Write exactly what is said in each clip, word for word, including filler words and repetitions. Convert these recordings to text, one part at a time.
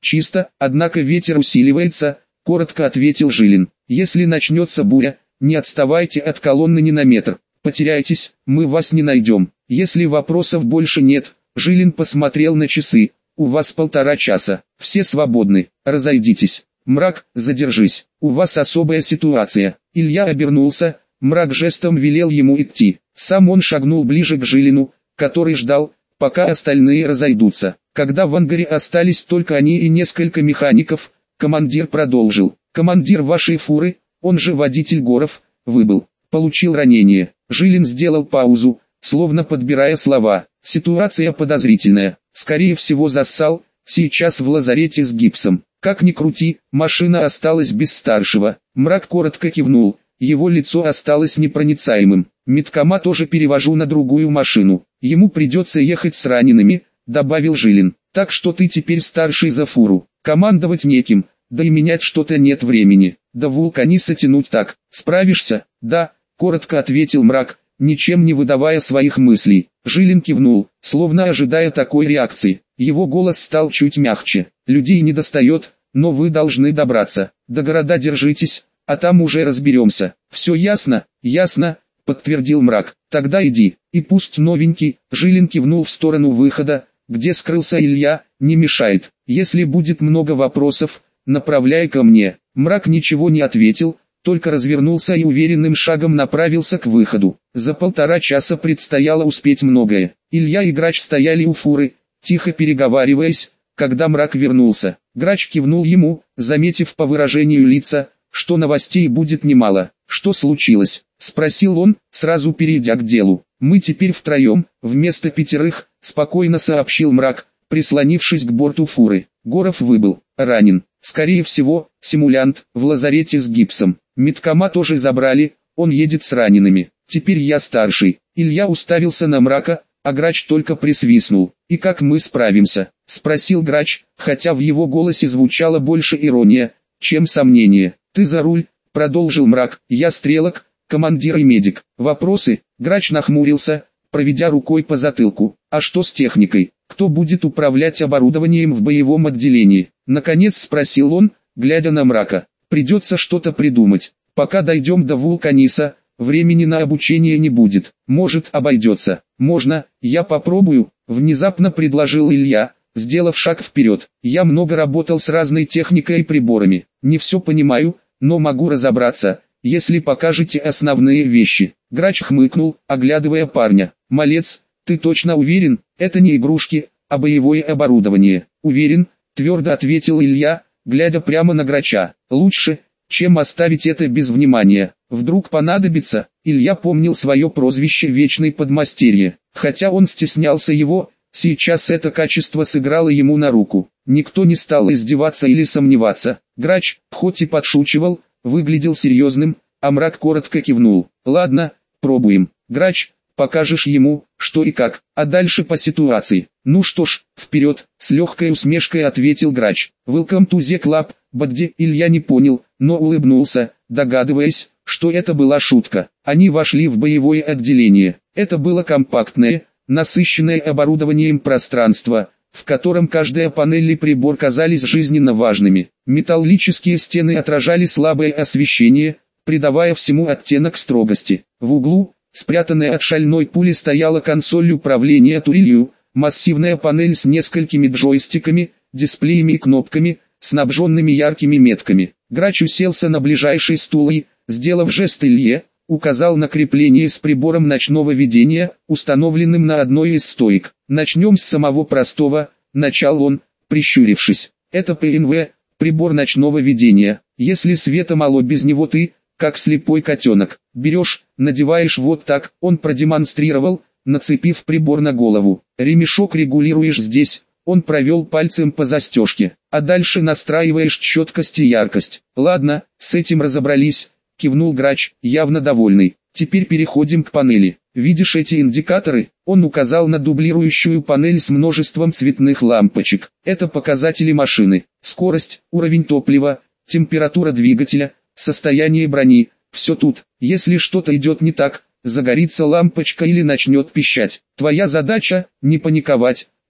чисто, однако ветер усиливается, коротко ответил Жилин. Если начнется буря, не отставайте от колонны ни на метр. Потеряйтесь, мы вас не найдем. Если вопросов больше нет, Жилин посмотрел на часы. У вас полтора часа, все свободны, разойдитесь. Мрак, задержись, у вас особая ситуация. Илья обернулся, Мрак жестом велел ему идти. Сам он шагнул ближе к Жилину, который ждал, пока остальные разойдутся. Когда в ангаре остались только они и несколько механиков, командир продолжил. Командир вашей фуры, он же водитель Горов, выбыл, получил ранение. Жилин сделал паузу, словно подбирая слова. Ситуация подозрительная, скорее всего зассал, сейчас в лазарете с гипсом. Как ни крути, машина осталась без старшего. Мрак коротко кивнул, его лицо осталось непроницаемым. Медкома тоже перевожу на другую машину. Ему придется ехать с ранеными, добавил Жилин. Так что ты теперь старший за фуру. Командовать неким, да и менять что-то нет времени. До Вулканиса тянуть так. Справишься? Да, коротко ответил Мрак, ничем не выдавая своих мыслей. Жилин кивнул, словно ожидая такой реакции. Его голос стал чуть мягче. Людей не достает, но вы должны добраться. До города держитесь, а там уже разберемся. Все ясно? Ясно, подтвердил Мрак. Тогда иди. И пусть новенький, Жилин кивнул в сторону выхода, где скрылся Илья, не мешает. Если будет много вопросов, направляй ко мне. Мрак ничего не ответил, только развернулся и уверенным шагом направился к выходу. За полтора часа предстояло успеть многое. Илья и Грач стояли у фуры, тихо переговариваясь, когда Мрак вернулся. Грач кивнул ему, заметив по выражению лица, что новостей будет немало. «Что случилось?» — спросил он, сразу перейдя к делу. «Мы теперь втроем, вместо пятерых», — спокойно сообщил Мрак, прислонившись к борту фуры. Горов выбыл, ранен. Скорее всего, симулянт, в лазарете с гипсом. Медкома тоже забрали, он едет с ранеными. Теперь я старший. Илья уставился на Мрака, а Грач только присвистнул. «И как мы справимся?» — спросил Грач, хотя в его голосе звучало больше ирония, чем сомнение. «Ты за руль», — продолжил Мрак, — «я стрелок, командир и медик». «Вопросы?» — Грач нахмурился, проведя рукой по затылку. «А что с техникой? Кто будет управлять оборудованием в боевом отделении?» Наконец спросил он, глядя на Мрака. «Придется что-то придумать. Пока дойдем до Вулканиса, времени на обучение не будет. Может, обойдется. Можно, я попробую», — внезапно предложил Илья, сделав шаг вперед. «Я много работал с разной техникой и приборами. Не все понимаю, но могу разобраться, если покажете основные вещи». Грач хмыкнул, оглядывая парня. «Малец, ты точно уверен, это не игрушки, а боевое оборудование?» «Уверен», — твердо ответил Илья, глядя прямо на Грача. «Лучше, чем оставить это без внимания. Вдруг понадобится». Илья помнил свое прозвище «Вечный подмастерье». Хотя он стеснялся его, сейчас это качество сыграло ему на руку. Никто не стал издеваться или сомневаться. Грач, хоть и подшучивал, выглядел серьезным, а Мрак коротко кивнул. «Ладно, пробуем. Грач, покажешь ему, что и как, а дальше по ситуации». «Ну что ж, вперед», — с легкой усмешкой ответил Грач. «Welcome to the club, Бадди». Илья не понял, но улыбнулся, догадываясь, что это была шутка. Они вошли в боевое отделение. Это было компактное, насыщенное оборудованием пространство, в котором каждая панель и прибор казались жизненно важными. Металлические стены отражали слабое освещение, придавая всему оттенок строгости. В углу, спрятанная от шальной пули, стояла консоль управления турелью, массивная панель с несколькими джойстиками, дисплеями и кнопками, снабженными яркими метками. Грач уселся на ближайший стул и, сделав жест Илье, указал на крепление с прибором ночного видения, установленным на одной из стоек. «Начнем с самого простого», — начал он, прищурившись. «Это пэ эн вэ, прибор ночного видения. Если света мало без него ты, как слепой котенок, берешь, надеваешь вот так». Он продемонстрировал, нацепив прибор на голову. «Ремешок регулируешь здесь». Он провел пальцем по застежке, а дальше настраиваешь четкость и яркость. «Ладно, с этим разобрались», — кивнул Грач, явно довольный. «Теперь переходим к панели. Видишь эти индикаторы?» Он указал на дублирующую панель с множеством цветных лампочек. «Это показатели машины. Скорость, уровень топлива, температура двигателя, состояние брони. Все тут. Если что-то идет не так, загорится лампочка или начнет пищать. Твоя задача — не паниковать,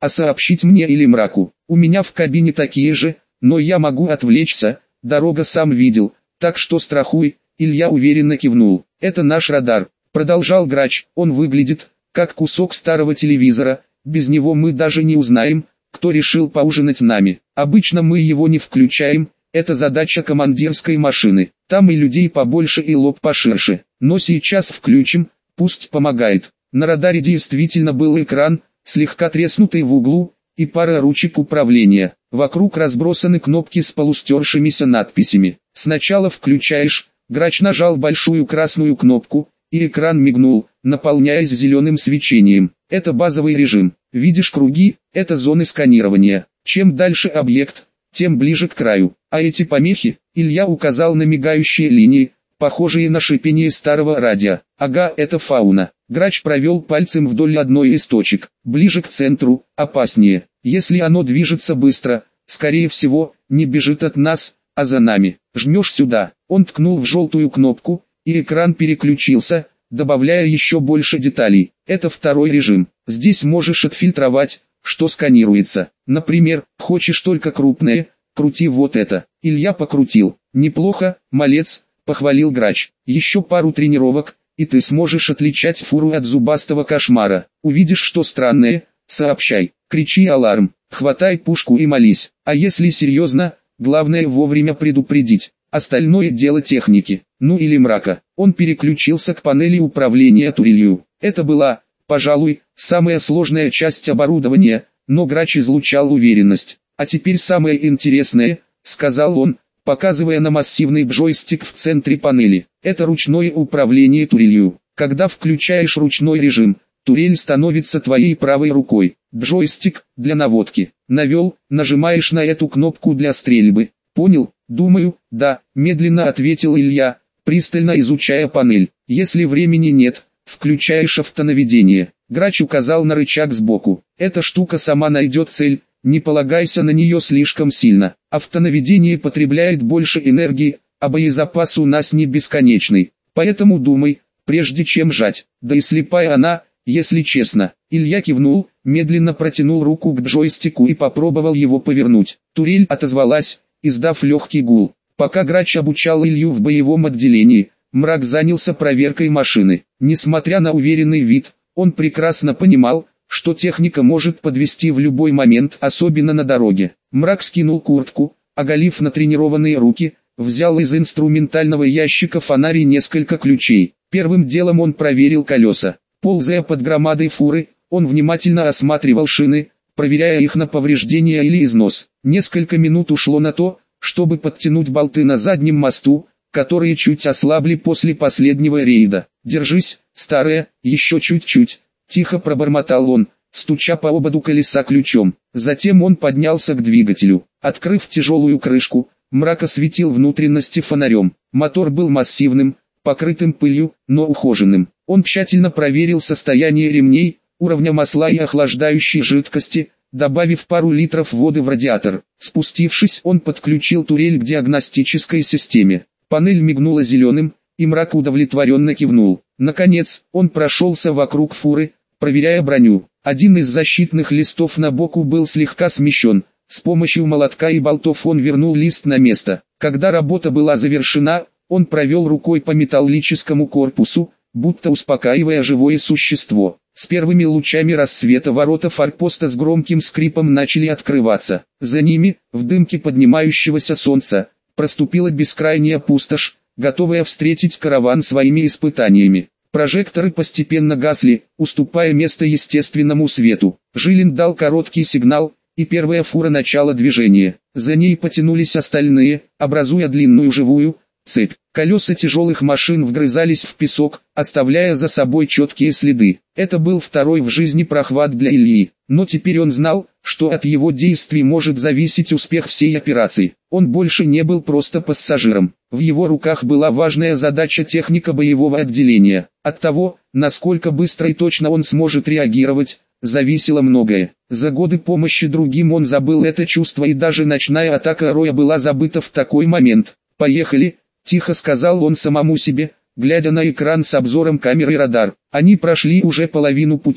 а сообщить мне или Мраку. У меня в кабине такие же, но я могу отвлечься, дорога сам видел, так что страхуй. Илья уверенно кивнул. Это наш радар, продолжал Грач, он выглядит, как кусок старого телевизора, без него мы даже не узнаем, кто решил поужинать нами. Обычно мы его не включаем, это задача командирской машины, там и людей побольше и лоб поширше, но сейчас включим, пусть помогает. На радаре действительно был экран, слегка треснутый в углу, и пара ручек управления. Вокруг разбросаны кнопки с полустершимися надписями. Сначала включаешь, Грач нажал большую красную кнопку, и экран мигнул, наполняясь зеленым свечением. Это базовый режим. Видишь круги, это зоны сканирования. Чем дальше объект, тем ближе к краю. А эти помехи, Илья указал на мигающие линии, похожие на шипение старого радио. Ага, это фауна. Грач провел пальцем вдоль одной из точек. Ближе к центру, опаснее. Если оно движется быстро, скорее всего, не бежит от нас, а за нами. Жмешь сюда. Он ткнул в желтую кнопку, и экран переключился, добавляя еще больше деталей. Это второй режим. Здесь можешь отфильтровать, что сканируется. Например, хочешь только крупное, крути вот это. Илья покрутил. Неплохо, малец, похвалил Грач. Еще пару тренировок, и ты сможешь отличать фуру от зубастого кошмара. Увидишь что странное, сообщай. Кричи аларм, хватай пушку и молись. А если серьезно, главное вовремя предупредить. Остальное дело техники, ну или Мрака. Он переключился к панели управления турелью. Это была, пожалуй, самая сложная часть оборудования, но Грач излучал уверенность. А теперь самое интересное, сказал он, показывая на массивный джойстик в центре панели. Это ручное управление турелью. Когда включаешь ручной режим, турель становится твоей правой рукой. Джойстик для наводки. Навел, нажимаешь на эту кнопку для стрельбы. Понял? Думаю, да, медленно ответил Илья, пристально изучая панель. Если времени нет, включаешь автонаведение. Грач указал на рычаг сбоку. Эта штука сама найдет цель, не полагайся на нее слишком сильно. Автонаведение потребляет больше энергии, а боезапас у нас не бесконечный. Поэтому думай, прежде чем жать. Да и слепая она, если честно. Илья кивнул, медленно протянул руку к джойстику и попробовал его повернуть. Турель отозвалась, издав легкий гул. Пока Грач обучал Илью в боевом отделении, Мрак занялся проверкой машины. Несмотря на уверенный вид, он прекрасно понимал, что техника может подвести в любой момент, особенно на дороге. Мрак скинул куртку, оголив натренированные руки, взял из инструментального ящика фонарь и несколько ключей. Первым делом он проверил колеса. Ползая под громадой фуры, он внимательно осматривал шины, проверяя их на повреждения или износ. Несколько минут ушло на то, чтобы подтянуть болты на заднем мосту, которые чуть ослабли после последнего рейда. «Держись, старая, еще чуть-чуть», — тихо пробормотал он, стуча по ободу колеса ключом. Затем он поднялся к двигателю. Открыв тяжелую крышку, Мрак осветил внутренности фонарем. Мотор был массивным, покрытым пылью, но ухоженным. Он тщательно проверил состояние ремней, уровня масла и охлаждающей жидкости, добавив пару литров воды в радиатор. Спустившись, он подключил турель к диагностической системе. Панель мигнула зеленым, и Мрак удовлетворенно кивнул. Наконец, он прошелся вокруг фуры, проверяя броню. Один из защитных листов на боку был слегка смещен. С помощью молотка и болтов он вернул лист на место. Когда работа была завершена, он провел рукой по металлическому корпусу, будто успокаивая живое существо. С первыми лучами рассвета ворота форпоста с громким скрипом начали открываться. За ними, в дымке поднимающегося солнца, проступила бескрайняя пустошь, готовая встретить караван своими испытаниями. Прожекторы постепенно гасли, уступая место естественному свету. Жилин дал короткий сигнал, и первая фура начала движения. За ней потянулись остальные, образуя длинную живую цепь. Колеса тяжелых машин вгрызались в песок, оставляя за собой четкие следы. Это был второй в жизни прохват для Ильи, но теперь он знал, что от его действий может зависеть успех всей операции. Он больше не был просто пассажиром. В его руках была важная задача техника боевого отделения. От того, насколько быстро и точно он сможет реагировать, зависело многое. За годы помощи другим он забыл это чувство, и даже ночная атака Роя была забыта в такой момент. «Поехали», — тихо сказал он самому себе, глядя на экран с обзором камеры радар. Они прошли уже половину пути,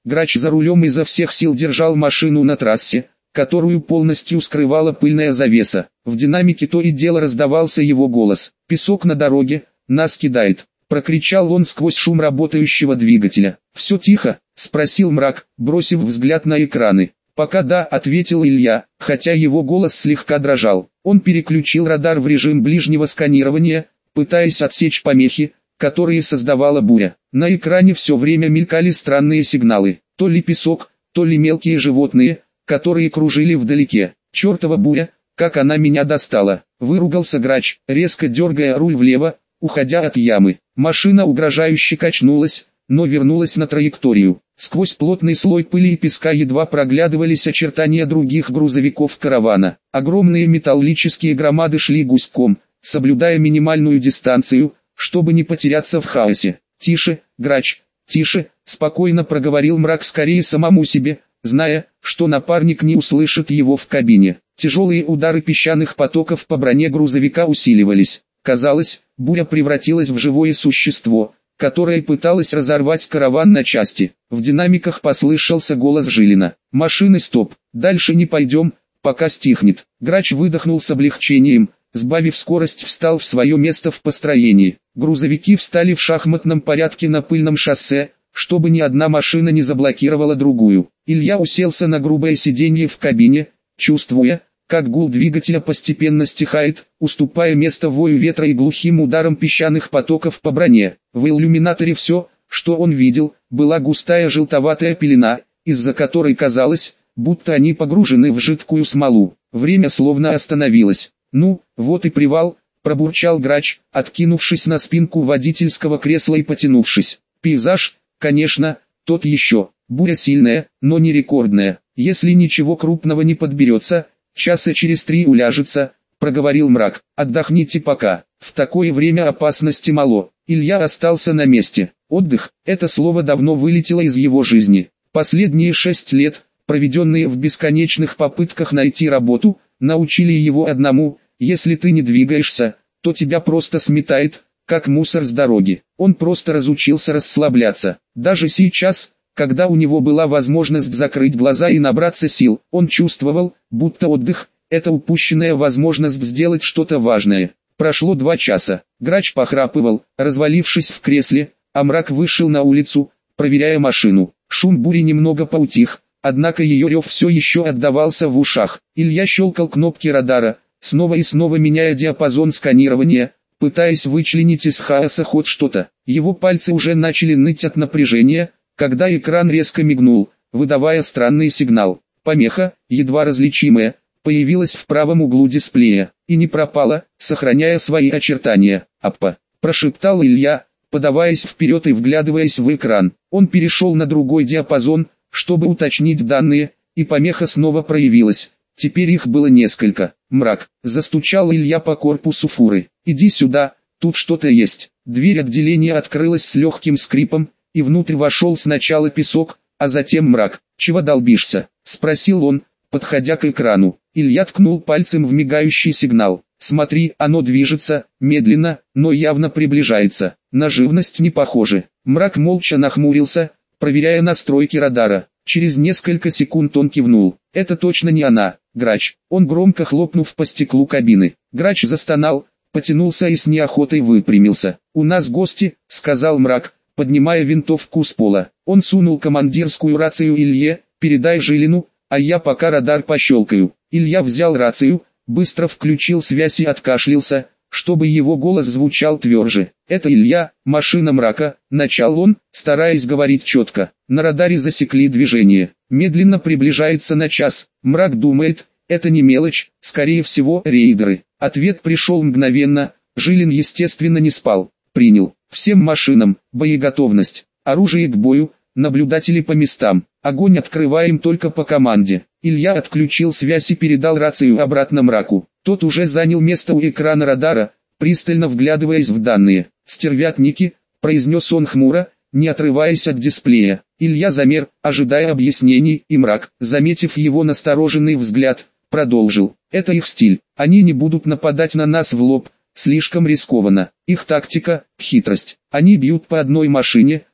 Грач за рулем изо всех сил держал машину на трассе, которую полностью скрывала пыльная завеса. В динамике то и дело раздавался его голос. «Песок на дороге, нас кидает», — прокричал он сквозь шум работающего двигателя. «Все тихо?» — спросил Мрак, бросив взгляд на экраны. «Пока да», — ответил Илья, хотя его голос слегка дрожал. Он переключил радар в режим ближнего сканирования, пытаясь отсечь помехи, которые создавала буря. На экране все время мелькали странные сигналы, то ли песок, то ли мелкие животные, которые кружили вдалеке. «Чертова буря, как она меня достала!» — выругался Грач, резко дергая руль влево, уходя от ямы. Машина угрожающе качнулась, но вернулась на траекторию. Сквозь плотный слой пыли и песка едва проглядывались очертания других грузовиков каравана. Огромные металлические громады шли гуськом, соблюдая минимальную дистанцию, чтобы не потеряться в хаосе. «Тише, Грач, тише», — спокойно проговорил Мрак скорее самому себе, зная, что напарник не услышит его в кабине. Тяжелые удары песчаных потоков по броне грузовика усиливались. Казалось, буря превратилась в живое существо, которое пыталось разорвать караван на части. В динамиках послышался голос Жилина. «Машины стоп, дальше не пойдем, пока стихнет». Грач выдохнул с облегчением, сбавив скорость, встал в свое место в построении. Грузовики встали в шахматном порядке на пыльном шоссе, чтобы ни одна машина не заблокировала другую. Илья уселся на грубое сиденье в кабине, чувствуя, как гул двигателя постепенно стихает, уступая место вою ветра и глухим ударам песчаных потоков по броне. В иллюминаторе все, что он видел, была густая желтоватая пелена, из-за которой казалось, будто они погружены в жидкую смолу. Время словно остановилось. «Ну, вот и привал», — пробурчал Грач, откинувшись на спинку водительского кресла и потянувшись. «Пейзаж, конечно, тот еще. Буря сильная, но не рекордная. Если ничего крупного не подберется, часа через три уляжется», — проговорил Мрак. «Отдохните пока. В такое время опасности мало». Илья остался на месте. Отдых — это слово давно вылетело из его жизни. Последние шесть лет, проведенные в бесконечных попытках найти работу, научили его одному: если ты не двигаешься, то тебя просто сметает, как мусор с дороги. Он просто разучился расслабляться. Даже сейчас, когда у него была возможность закрыть глаза и набраться сил, он чувствовал, будто отдых – это упущенная возможность сделать что-то важное. Прошло два часа. Грач похрапывал, развалившись в кресле, а Мрак вышел на улицу, проверяя машину. Шум бури немного поутих, однако ее рев все еще отдавался в ушах. Илья щелкал кнопки радара, снова и снова меняя диапазон сканирования, пытаясь вычленить из хаоса хоть что-то. Его пальцы уже начали ныть от напряжения, когда экран резко мигнул, выдавая странный сигнал. Помеха, едва различимая, появилась в правом углу дисплея, и не пропала, сохраняя свои очертания. «Аппа», – прошептал Илья, подаваясь вперед и вглядываясь в экран. Он перешел на другой диапазон, чтобы уточнить данные, и помеха снова проявилась. Теперь их было несколько. «Мрак», – застучал Илья по корпусу фуры. «Иди сюда, тут что-то есть». Дверь отделения открылась с легким скрипом, и внутрь вошел сначала Песок, а затем Мрак. «Чего долбишься?» – спросил он, подходя к экрану. Илья ткнул пальцем в мигающий сигнал. «Смотри, оно движется, медленно, но явно приближается. На живность не похоже». Мрак молча нахмурился, проверяя настройки радара. Через несколько секунд он кивнул. «Это точно не она, Грач». Он громко хлопнув по стеклу кабины. Грач застонал, потянулся и с неохотой выпрямился. «У нас гости», — сказал Мрак, поднимая винтовку с пола. Он сунул командирскую рацию Илье: «Передай Жилину, а я пока радар пощелкаю». Илья взял рацию, быстро включил связь и откашлялся, чтобы его голос звучал тверже. «Это Илья, машина Мрака», — начал он, стараясь говорить четко. На радаре засекли движение. Медленно приближается на час. Мрак думает, это не мелочь, скорее всего рейдеры. Ответ пришел мгновенно. Жилин естественно не спал. «Принял. Всем машинам, боеготовность. Оружие к бою, наблюдатели по местам. Огонь открываем только по команде». Илья отключил связь и передал рацию обратно Мраку. Тот уже занял место у экрана радара, пристально вглядываясь в данные. «Стервятники», — произнес он хмуро, не отрываясь от дисплея. Илья замер, ожидая объяснений, и Мрак, заметив его настороженный взгляд, продолжил. «Это их стиль. Они не будут нападать на нас в лоб, слишком рискованно. Их тактика – хитрость. Они бьют по одной машине,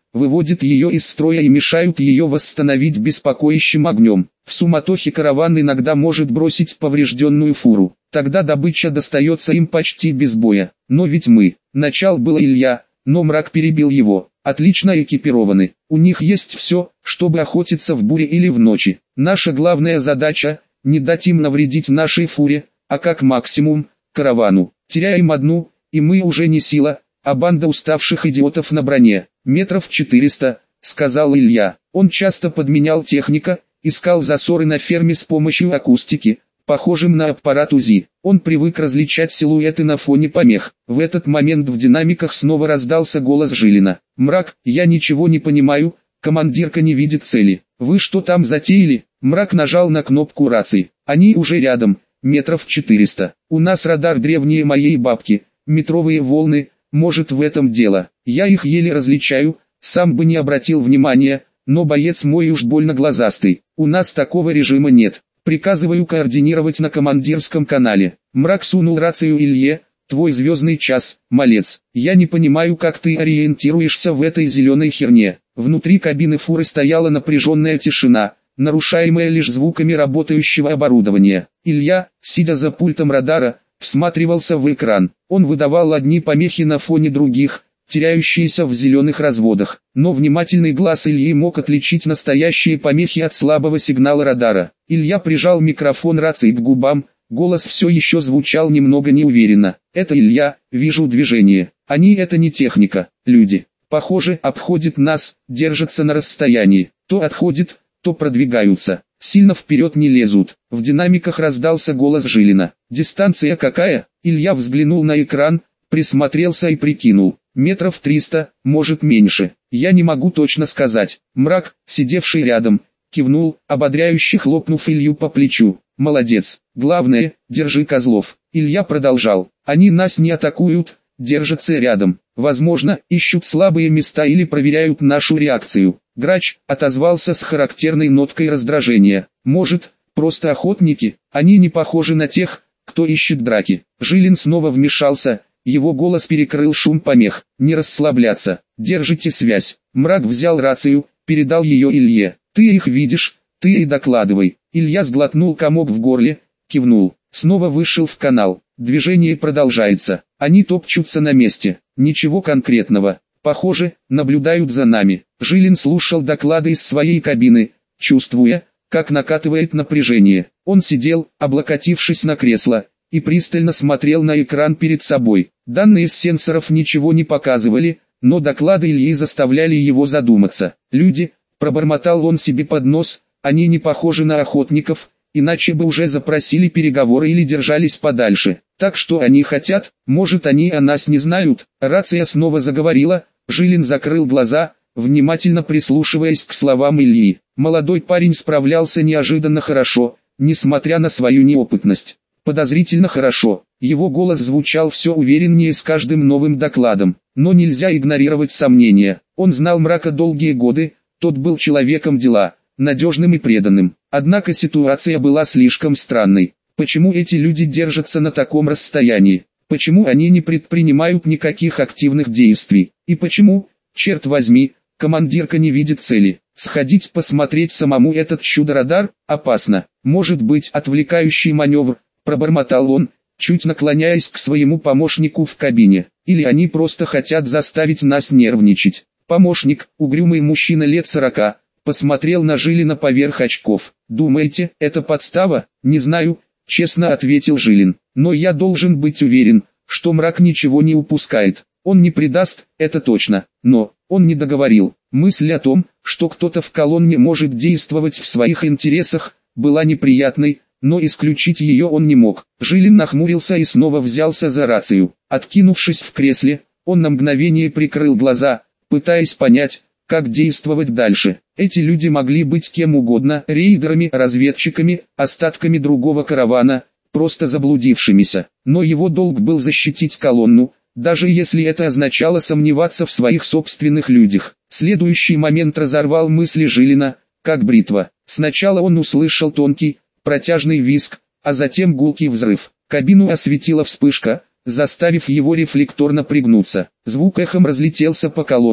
выводят ее из строя и мешают ее восстановить беспокоящим огнем. В суматохе караван иногда может бросить поврежденную фуру, тогда добыча достается им почти без боя. Но ведь мы, начал был Илья, но мрак перебил его, отлично экипированы, у них есть все, чтобы охотиться в буре или в ночи. Наша главная задача – не дать им навредить нашей фуре, а как максимум – каравану. Теряем одну, и мы уже не сила, а банда уставших идиотов на броне. Метров четыреста, сказал Илья. Он часто подменял техника, искал засоры на ферме с помощью акустики, похожим на аппарат УЗИ. Он привык различать силуэты на фоне помех. В этот момент в динамиках снова раздался голос Жилина. «Мрак, я ничего не понимаю, командирка не видит цели. Вы что там затеяли?» Мрак нажал на кнопку рации. «Они уже рядом, метров четыреста. У нас радар древнее моей бабки, метровые волны, может в этом дело. Я их еле различаю, сам бы не обратил внимания, но боец мой уж больно глазастый. У нас такого режима нет. Приказываю координировать на командирском канале». Мрак сунул рацию Илье. «Твой звездный час, малец. Я не понимаю, как ты ориентируешься в этой зеленой херне». Внутри кабины фуры стояла напряженная тишина, нарушаемая лишь звуками работающего оборудования. Илья, сидя за пультом радара, всматривался в экран. Он выдавал одни помехи на фоне других, теряющиеся в зеленых разводах. Но внимательный глаз Ильи мог отличить настоящие помехи от слабого сигнала радара. Илья прижал микрофон рации к губам, голос все еще звучал немного неуверенно. «Это Илья, вижу движение. Они — это не техника, люди. Похоже, обходят нас, держатся на расстоянии. То отходят, то продвигаются. Сильно вперед не лезут». В динамиках раздался голос Жилина. «Дистанция какая?» Илья взглянул на экран, присмотрелся и прикинул. «Метров триста, может меньше. Я не могу точно сказать». Мрак, сидевший рядом, кивнул, ободряюще хлопнув Илью по плечу. «Молодец. Главное, держи козлов». Илья продолжал. «Они нас не атакуют, держатся рядом. Возможно, ищут слабые места или проверяют нашу реакцию». Грач отозвался с характерной ноткой раздражения. «Может, просто охотники? Они не похожи на тех, кто ищет драки». Жилин снова вмешался, его голос перекрыл шум помех. «Не расслабляться, держите связь». Мрак взял рацию, передал ее Илье. «Ты их видишь, ты и докладывай». Илья сглотнул комок в горле, кивнул. Снова вышел в канал. Движение продолжается. Они топчутся на месте. Ничего конкретного. Похоже, наблюдают за нами. Жилин слушал доклады из своей кабины, чувствуя, как накатывает напряжение. Он сидел, облокотившись на кресло, и пристально смотрел на экран перед собой. Данные с сенсоров ничего не показывали, но доклады Ильи заставляли его задуматься. «Люди», — пробормотал он себе под нос, — «они не похожи на охотников, иначе бы уже запросили переговоры или держались подальше. Так что они хотят? Может, они о нас не знают?» Рация снова заговорила. Жилин закрыл глаза, внимательно прислушиваясь к словам Ильи. Молодой парень справлялся неожиданно хорошо, несмотря на свою неопытность. Подозрительно хорошо. Его голос звучал все увереннее с каждым новым докладом. Но нельзя игнорировать сомнения. Он знал Мрака долгие годы, тот был человеком дела, надежным и преданным. Однако ситуация была слишком странной. Почему эти люди держатся на таком расстоянии? Почему они не предпринимают никаких активных действий? И почему, черт возьми, командирка не видит цели? Сходить посмотреть самому этот чудо-радар опасно. Может быть, отвлекающий маневр, пробормотал он, чуть наклоняясь к своему помощнику в кабине. Или они просто хотят заставить нас нервничать. Помощник, угрюмый мужчина лет сорока, посмотрел на Жилина поверх очков. «Думаете, это подстава?» «Не знаю», — честно ответил Жилин. «Но я должен быть уверен, что Мрак ничего не упускает. Он не предаст, это точно. Но, он не договорил. Мысль о том, что кто-то в колонне может действовать в своих интересах, была неприятной, но исключить ее он не мог». Жилин нахмурился и снова взялся за рацию. Откинувшись в кресле, он на мгновение прикрыл глаза, пытаясь понять, как действовать дальше. Эти люди могли быть кем угодно, рейдерами, разведчиками, остатками другого каравана, просто заблудившимися. Но его долг был защитить колонну, даже если это означало сомневаться в своих собственных людях. Следующий момент разорвал мысли Жилина, как бритва. Сначала он услышал тонкий, протяжный визг, а затем гулкий взрыв. Кабину осветила вспышка, заставив его рефлекторно пригнуться. Звук эхом разлетелся по колонне,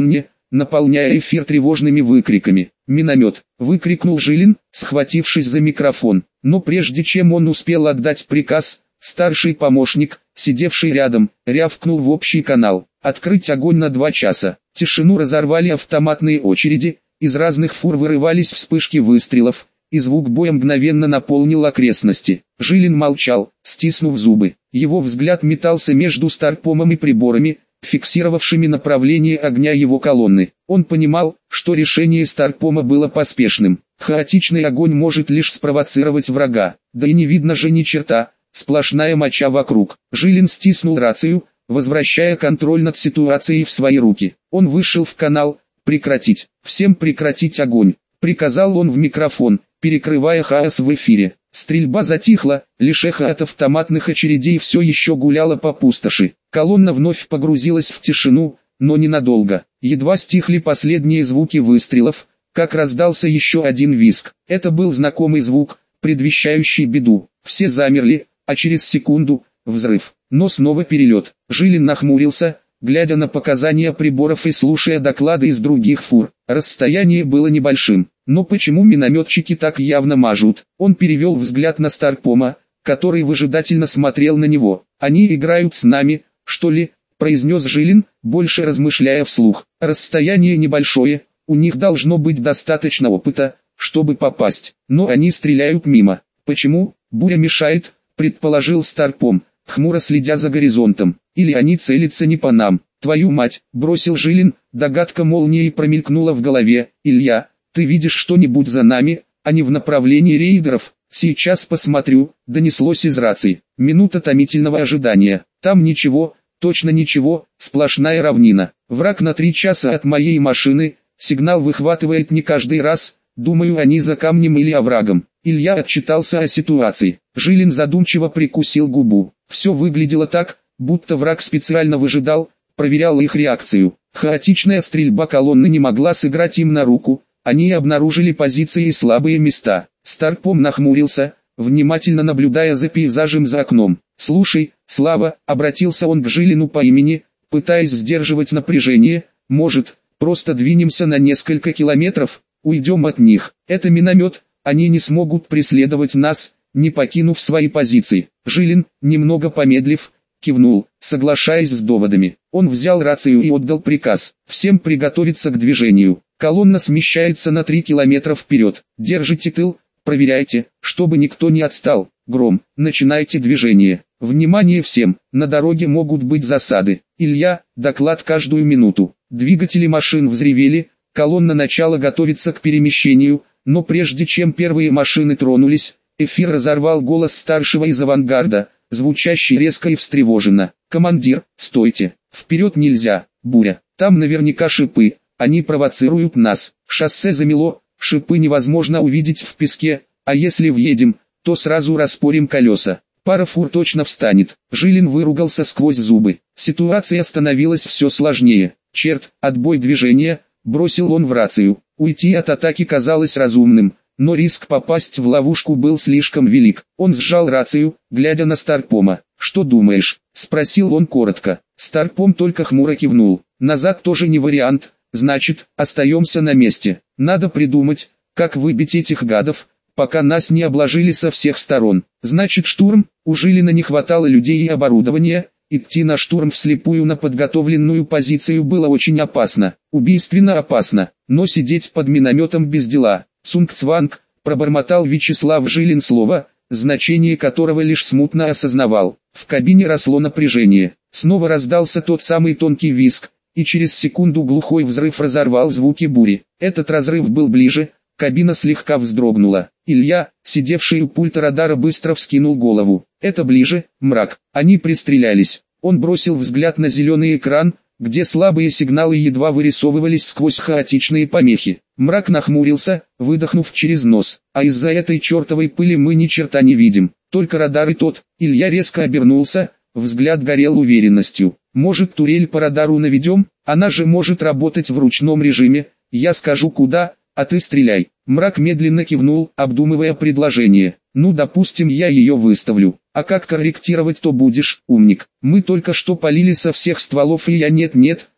наполняя эфир тревожными выкриками. «Миномет!» — выкрикнул Жилин, схватившись за микрофон. Но прежде чем он успел отдать приказ, старший помощник, сидевший рядом, рявкнул в общий канал: «Открыть огонь на два часа!» Тишину разорвали автоматные очереди, из разных фур вырывались вспышки выстрелов, и звук боя мгновенно наполнил окрестности. Жилин молчал, стиснув зубы. Его взгляд метался между старпомом и приборами, фиксировавшими направление огня его колонны. Он понимал, что решение старпома было поспешным. Хаотичный огонь может лишь спровоцировать врага, да и не видно же ни черта, сплошная моча вокруг. Жилин стиснул рацию, возвращая контроль над ситуацией в свои руки. Он вышел в канал: «Прекратить! Всем прекратить огонь!» — приказал он в микрофон, перекрывая хаос в эфире. Стрельба затихла, лишь эхо от автоматных очередей все еще гуляло по пустоши. Колонна вновь погрузилась в тишину, но ненадолго. Едва стихли последние звуки выстрелов, как раздался еще один визг. Это был знакомый звук, предвещающий беду. Все замерли, а через секунду — взрыв. Но снова перелет. Жилин нахмурился, глядя на показания приборов и слушая доклады из других фур. Расстояние было небольшим. Но почему минометчики так явно мажут? Он перевел взгляд на старпома, который выжидательно смотрел на него. «Они играют с нами, что ли?» — произнес Жилин, больше размышляя вслух. «Расстояние небольшое, у них должно быть достаточно опыта, чтобы попасть. Но они стреляют мимо. Почему? Буря мешает», — предположил старпом, хмуро следя за горизонтом. «Или они целятся не по нам?» «Твою мать!» — бросил Жилин, догадка молнией промелькнула в голове. «Илья, ты видишь что-нибудь за нами, а не в направлении рейдеров?» «Сейчас посмотрю», — донеслось из рации. Минута томительного ожидания. «Там ничего, точно ничего, сплошная равнина. Враг на три часа от моей машины, сигнал выхватывает не каждый раз, думаю, они за камнем или оврагом». Илья отчитался о ситуации. Жилин задумчиво прикусил губу. Все выглядело так, будто враг специально выжидал, проверял их реакцию. Хаотичная стрельба колонны не могла сыграть им на руку. Они обнаружили позиции и слабые места. Старпом нахмурился, внимательно наблюдая за пейзажем за окном. «Слушай, Слава», — обратился он к Жилину по имени, пытаясь сдерживать напряжение, «может, просто двинемся на несколько километров, уйдем от них? Это миномет, они не смогут преследовать нас, не покинув свои позиции». Жилин, немного помедлив, кивнул, соглашаясь с доводами. Он взял рацию и отдал приказ: «Всем приготовиться к движению. Колонна смещается на три километра вперед. Держите тыл, проверяйте, чтобы никто не отстал. Гром, начинайте движение. Внимание всем, на дороге могут быть засады. Илья, доклад каждую минуту». Двигатели машин взревели, колонна начала готовиться к перемещению, но прежде чем первые машины тронулись, эфир разорвал голос старшего из авангарда, звучащий резко и встревоженно. «Командир, стойте, вперед нельзя, буря, там наверняка шипы, они провоцируют нас. Шоссе замело, шипы невозможно увидеть в песке, а если въедем, то сразу распорим колеса. Пара фур точно встанет». Жилин выругался сквозь зубы. Ситуация становилась все сложнее. «Черт, отбой движения», — бросил он в рацию. Уйти от атаки казалось разумным, но риск попасть в ловушку был слишком велик. Он сжал рацию, глядя на старпома. «Что думаешь?» — спросил он коротко. Старпом только хмуро кивнул. «Назад тоже не вариант, значит, остаемся на месте. Надо придумать, как выбить этих гадов, пока нас не обложили со всех сторон. Значит, штурм?» У Жилина не хватало людей и оборудования. Идти на штурм вслепую на подготовленную позицию было очень опасно, убийственно опасно, но сидеть под минометом без дела. «Цунг-цванг», — пробормотал Вячеслав Жилин слово, значение которого лишь смутно осознавал. В кабине росло напряжение. Снова раздался тот самый тонкий визг, и через секунду глухой взрыв разорвал звуки бури. Этот разрыв был ближе, кабина слегка вздрогнула. Илья, сидевший у пульта радара, быстро вскинул голову. «Это ближе, мрак». Они пристрелялись. Он бросил взгляд на зеленый экран, где слабые сигналы едва вырисовывались сквозь хаотичные помехи. Мрак нахмурился, выдохнув через нос. «А из-за этой чертовой пыли мы ни черта не видим, только радар и тот». Илья резко обернулся, взгляд горел уверенностью. «Может, турель по радару наведем? Она же может работать в ручном режиме. Я скажу куда, а ты стреляй». Мрак медленно кивнул, обдумывая предложение. «Ну, допустим, я ее выставлю. А как корректировать то будешь, умник? Мы только что полили со всех стволов, и я нет-нет,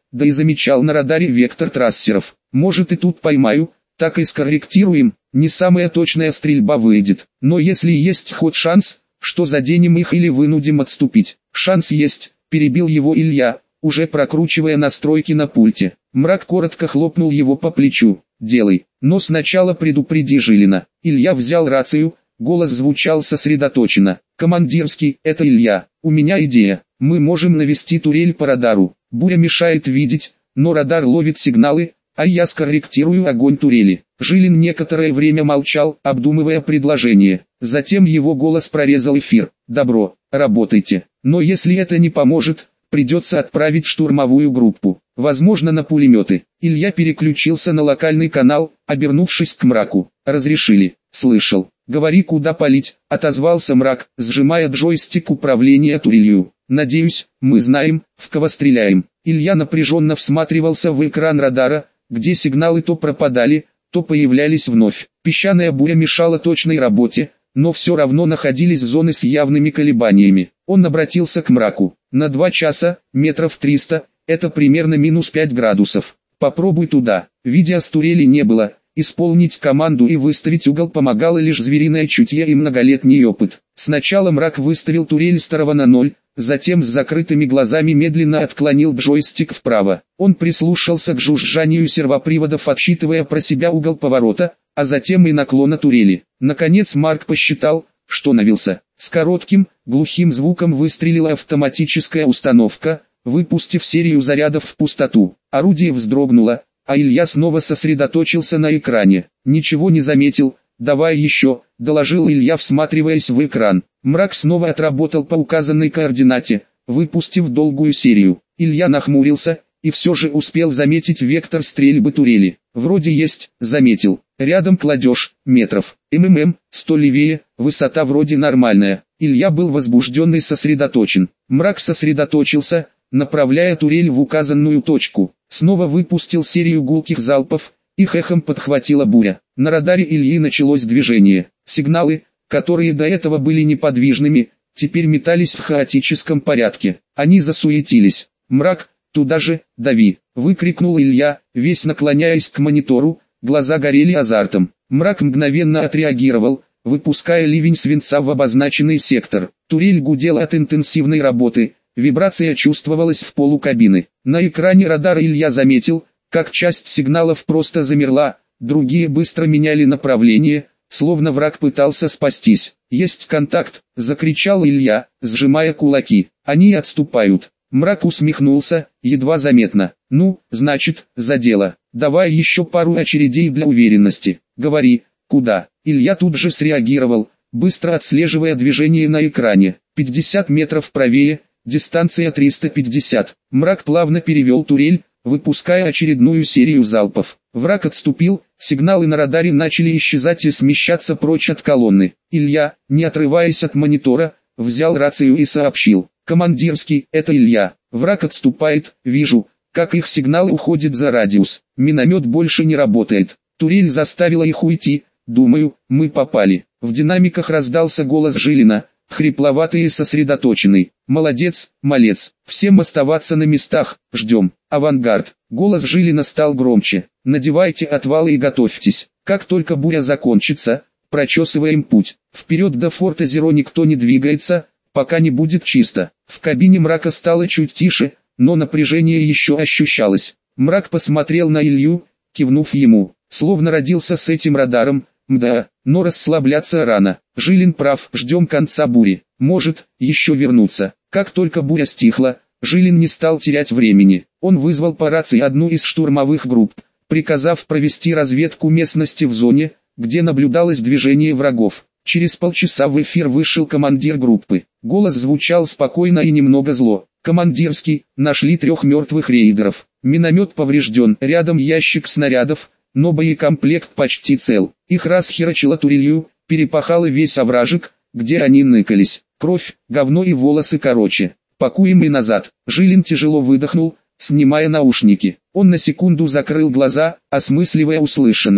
да и замечал на радаре вектор трассеров. Может и тут поймаю, так и скорректируем, не самая точная стрельба выйдет. Но если есть хоть шанс, что заденем их или вынудим отступить. Шанс есть, перебил его Илья, уже прокручивая настройки на пульте. Мрак коротко хлопнул его по плечу. «Делай, но сначала предупреди Жилина». Илья взял рацию, голос звучал сосредоточенно. «Командирский, это Илья, у меня идея. Мы можем навести турель по радару. Буря мешает видеть, но радар ловит сигналы, а я скорректирую огонь турели». Жилин некоторое время молчал, обдумывая предложение. Затем его голос прорезал эфир. «Добро, работайте. Но если это не поможет, придется отправить штурмовую группу. Возможно, на пулеметы». Илья переключился на локальный канал, обернувшись к Мраку. «Разрешили?» «Слышал. Говори, куда палить», — отозвался Мрак, сжимая джойстик управления турелью. «Надеюсь, мы знаем, в кого стреляем». Илья напряженно всматривался в экран радара, где сигналы то пропадали, то появлялись вновь. Песчаная буря мешала точной работе, но все равно находились зоны с явными колебаниями. Он обратился к Мраку. «На два часа, метров триста, это примерно минус пять градусов. Попробуй туда». Видео с турели не было. Исполнить команду и выставить угол помогало лишь звериное чутье и многолетний опыт. Сначала Мрак выставил турель старого на ноль, затем с закрытыми глазами медленно отклонил джойстик вправо. Он прислушался к жужжанию сервоприводов, отсчитывая про себя угол поворота, а затем и наклона турели. Наконец Марк посчитал, что навелся. С коротким, глухим звуком выстрелила автоматическая установка, выпустив серию зарядов в пустоту. Орудие вздрогнуло, а Илья снова сосредоточился на экране. «Ничего не заметил, давай еще», — доложил Илья, всматриваясь в экран. Мрак снова отработал по указанной координате, выпустив долгую серию. Илья нахмурился, и все же успел заметить вектор стрельбы турели. «Вроде есть», — заметил. «Рядом кладешь, метров. МММ, сто левее, высота вроде нормальная». Илья был возбужден и сосредоточен. Мрак сосредоточился, направляя турель в указанную точку. Снова выпустил серию гулких залпов, их эхом подхватила буря. На радаре Ильи началось движение. Сигналы, которые до этого были неподвижными, теперь метались в хаотическом порядке. Они засуетились. «Мрак, туда же, дави!» — выкрикнул Илья, весь наклоняясь к монитору, глаза горели азартом. Мрак мгновенно отреагировал, выпуская ливень свинца в обозначенный сектор. Турель гудела от интенсивной работы. Вибрация чувствовалась в полу кабины. На экране радара Илья заметил, как часть сигналов просто замерла, другие быстро меняли направление, словно враг пытался спастись. «Есть контакт!» — закричал Илья, сжимая кулаки. «Они отступают!» Мрак усмехнулся, едва заметно. «Ну, значит, за дело. Давай еще пару очередей для уверенности. Говори, куда?» Илья тут же среагировал, быстро отслеживая движение на экране. пятьдесят метров правее, дистанция триста пятьдесят. Мрак плавно перевел турель, выпуская очередную серию залпов. Враг отступил, сигналы на радаре начали исчезать и смещаться прочь от колонны. Илья, не отрываясь от монитора, взял рацию и сообщил. «Командирский, это Илья. Враг отступает, вижу, как их сигнал уходит за радиус. Миномет больше не работает. Турель заставила их уйти, думаю, мы попали». В динамиках раздался голос Жилина, хрипловатый и сосредоточенный. «Молодец, малец. Всем оставаться на местах, ждем. Авангард». Голос Жилина стал громче. «Надевайте отвалы и готовьтесь. Как только буря закончится, прочесываем путь. Вперед до форта Зеро никто не двигается, пока не будет чисто». В кабине Мрака стало чуть тише, но напряжение еще ощущалось. Мрак посмотрел на Илью, кивнув ему. Словно родился с этим радаром. «Мда, но расслабляться рано. Жилин прав, ждем конца бури. Может, еще вернуться». Как только буря стихла, Жилин не стал терять времени. Он вызвал по рации одну из штурмовых групп, приказав провести разведку местности в зоне, где наблюдалось движение врагов. Через полчаса в эфир вышел командир группы. Голос звучал спокойно и немного зло. «Командирский, нашли трех мертвых рейдеров. Миномет поврежден, рядом ящик снарядов, но боекомплект почти цел. Их расхерачило турелью, перепахало весь овражек, где они ныкались. Кровь, говно и волосы короче. Пакуем и назад». Жилин тяжело выдохнул, снимая наушники. Он на секунду закрыл глаза, осмысливая услышанное.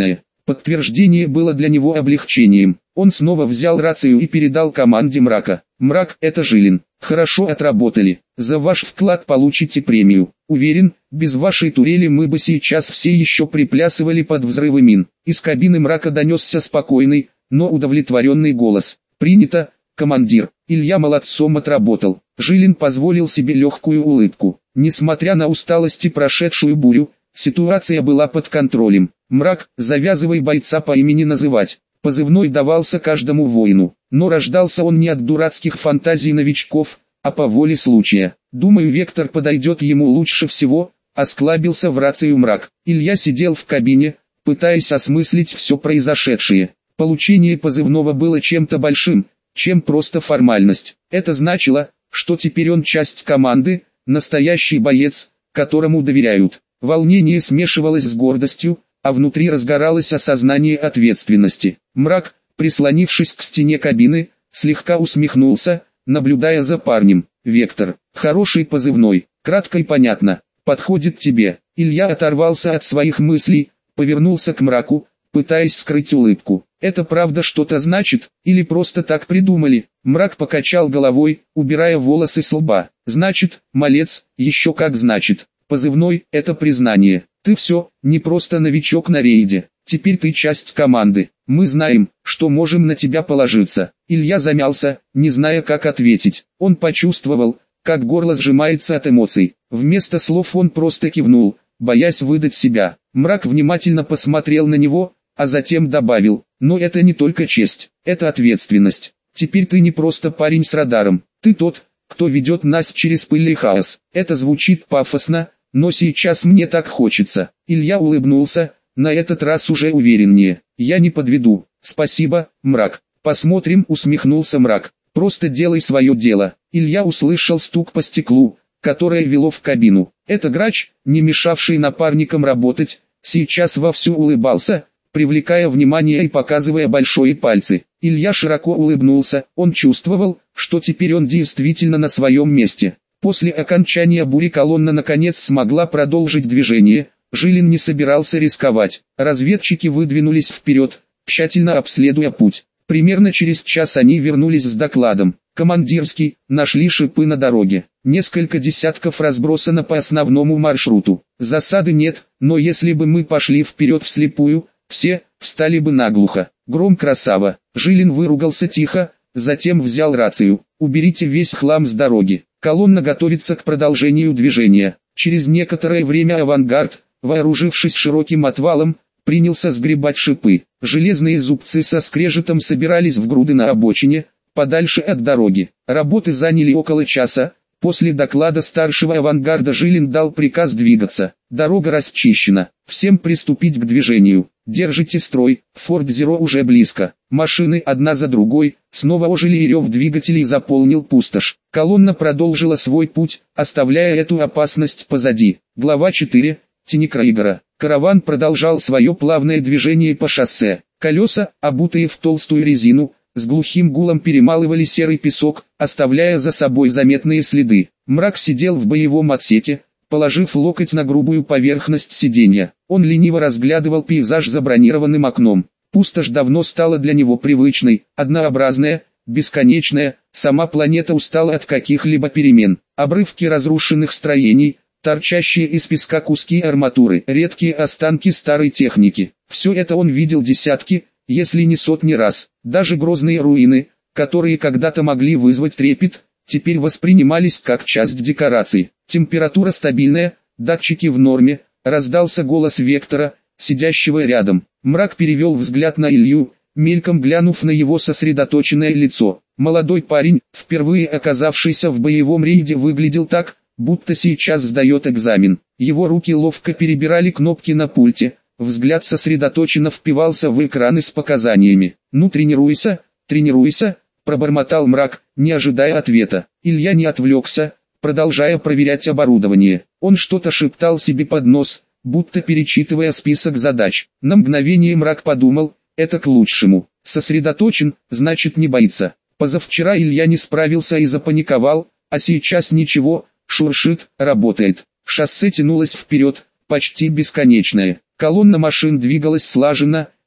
Подтверждение было для него облегчением. Он снова взял рацию и передал команде Мрака. «Мрак, это Жилин. Хорошо отработали. За ваш вклад получите премию. Уверен, без вашей турели мы бы сейчас все еще приплясывали под взрывы мин». Из кабины Мрака донесся спокойный, но удовлетворенный голос. «Принято, командир». Илья молодцом отработал. Жилин позволил себе легкую улыбку. Несмотря на усталость и прошедшую бурю, ситуация была под контролем. «Мрак, завязывай бойца по имени называть». Позывной давался каждому воину, но рождался он не от дурацких фантазий новичков, а по воле случая. «Думаю, Вектор подойдет ему лучше всего», — осклабился в рацию Мрак. Илья сидел в кабине, пытаясь осмыслить все произошедшее. Получение позывного было чем-то большим, чем просто формальность. Это значило, что теперь он часть команды, настоящий боец, которому доверяют. Волнение смешивалось с гордостью, а внутри разгоралось осознание ответственности. Мрак, прислонившись к стене кабины, слегка усмехнулся, наблюдая за парнем. «Вектор, хороший позывной, кратко и понятно, подходит тебе». Илья оторвался от своих мыслей, повернулся к Мраку, пытаясь скрыть улыбку. «Это правда что-то значит, или просто так придумали?» Мрак покачал головой, убирая волосы с лба. «Значит, малец, еще как значит. Позывной – это признание. Ты все, не просто новичок на рейде. Теперь ты часть команды. Мы знаем, что можем на тебя положиться». Илья замялся, не зная, как ответить. Он почувствовал, как горло сжимается от эмоций. Вместо слов он просто кивнул, боясь выдать себя. Мрак внимательно посмотрел на него, а затем добавил: «Но это не только честь, это ответственность. Теперь ты не просто парень с радаром, ты тот, кто ведет нас через пыль и хаос». Это звучит пафосно, но сейчас мне так хочется. Илья улыбнулся, на этот раз уже увереннее. «Я не подведу. Спасибо, Мрак». «Посмотрим», — усмехнулся Мрак. «Просто делай свое дело». Илья услышал стук по стеклу, которое вело в кабину. Это грач, не мешавший напарникам работать, сейчас вовсю улыбался, привлекая внимание и показывая большие пальцы. Илья широко улыбнулся, он чувствовал, что теперь он действительно на своем месте. После окончания бури колонна наконец смогла продолжить движение. Жилин не собирался рисковать. Разведчики выдвинулись вперед, тщательно обследуя путь. Примерно через час они вернулись с докладом. «Командирский, нашли шипы на дороге. Несколько десятков разбросано по основному маршруту. Засады нет, но если бы мы пошли вперед вслепую, все встали бы наглухо». «Гром, красава!» Жилин выругался тихо, затем взял рацию. «Уберите весь хлам с дороги. Колонна готовится к продолжению движения». Через некоторое время авангард, вооружившись широким отвалом, принялся сгребать шипы. Железные зубцы со скрежетом собирались в груды на обочине, подальше от дороги. Работы заняли около часа. После доклада старшего авангарда Жилин дал приказ двигаться. «Дорога расчищена. Всем приступить к движению. Держите строй, Форт Зеро уже близко». Машины одна за другой, снова ожили и рев двигателей заполнил пустошь. Колонна продолжила свой путь, оставляя эту опасность позади. Глава четыре. Тени Краигора. Караван продолжал свое плавное движение по шоссе. Колеса, обутые в толстую резину, с глухим гулом перемалывали серый песок, оставляя за собой заметные следы. Мрак сидел в боевом отсеке, положив локоть на грубую поверхность сиденья. Он лениво разглядывал пейзаж за бронированным окном. Пустошь давно стала для него привычной, однообразная, бесконечная, сама планета устала от каких-либо перемен. Обрывки разрушенных строений, торчащие из песка куски арматуры, редкие останки старой техники. Все это он видел десятки, если не сотни раз. Даже грозные руины, которые когда-то могли вызвать трепет, теперь воспринимались как часть декораций. Температура стабильная, датчики в норме, раздался голос Вектора, сидящего рядом. Мрак перевел взгляд на Илью, мельком глянув на его сосредоточенное лицо. Молодой парень, впервые оказавшийся в боевом рейде, выглядел так, будто сейчас сдает экзамен. Его руки ловко перебирали кнопки на пульте, взгляд сосредоточенно впивался в экраны с показаниями. «Ну тренируйся, тренируйся», — пробормотал Мрак, не ожидая ответа. Илья не отвлекся, продолжая проверять оборудование. Он что-то шептал себе под нос, будто перечитывая список задач. На мгновение Мрак подумал, это к лучшему. Сосредоточен, значит не боится. Позавчера Илья не справился и запаниковал, а сейчас ничего, шуршит, работает. Шоссе тянулось вперед, почти бесконечное. Колонна машин двигалась слаженно,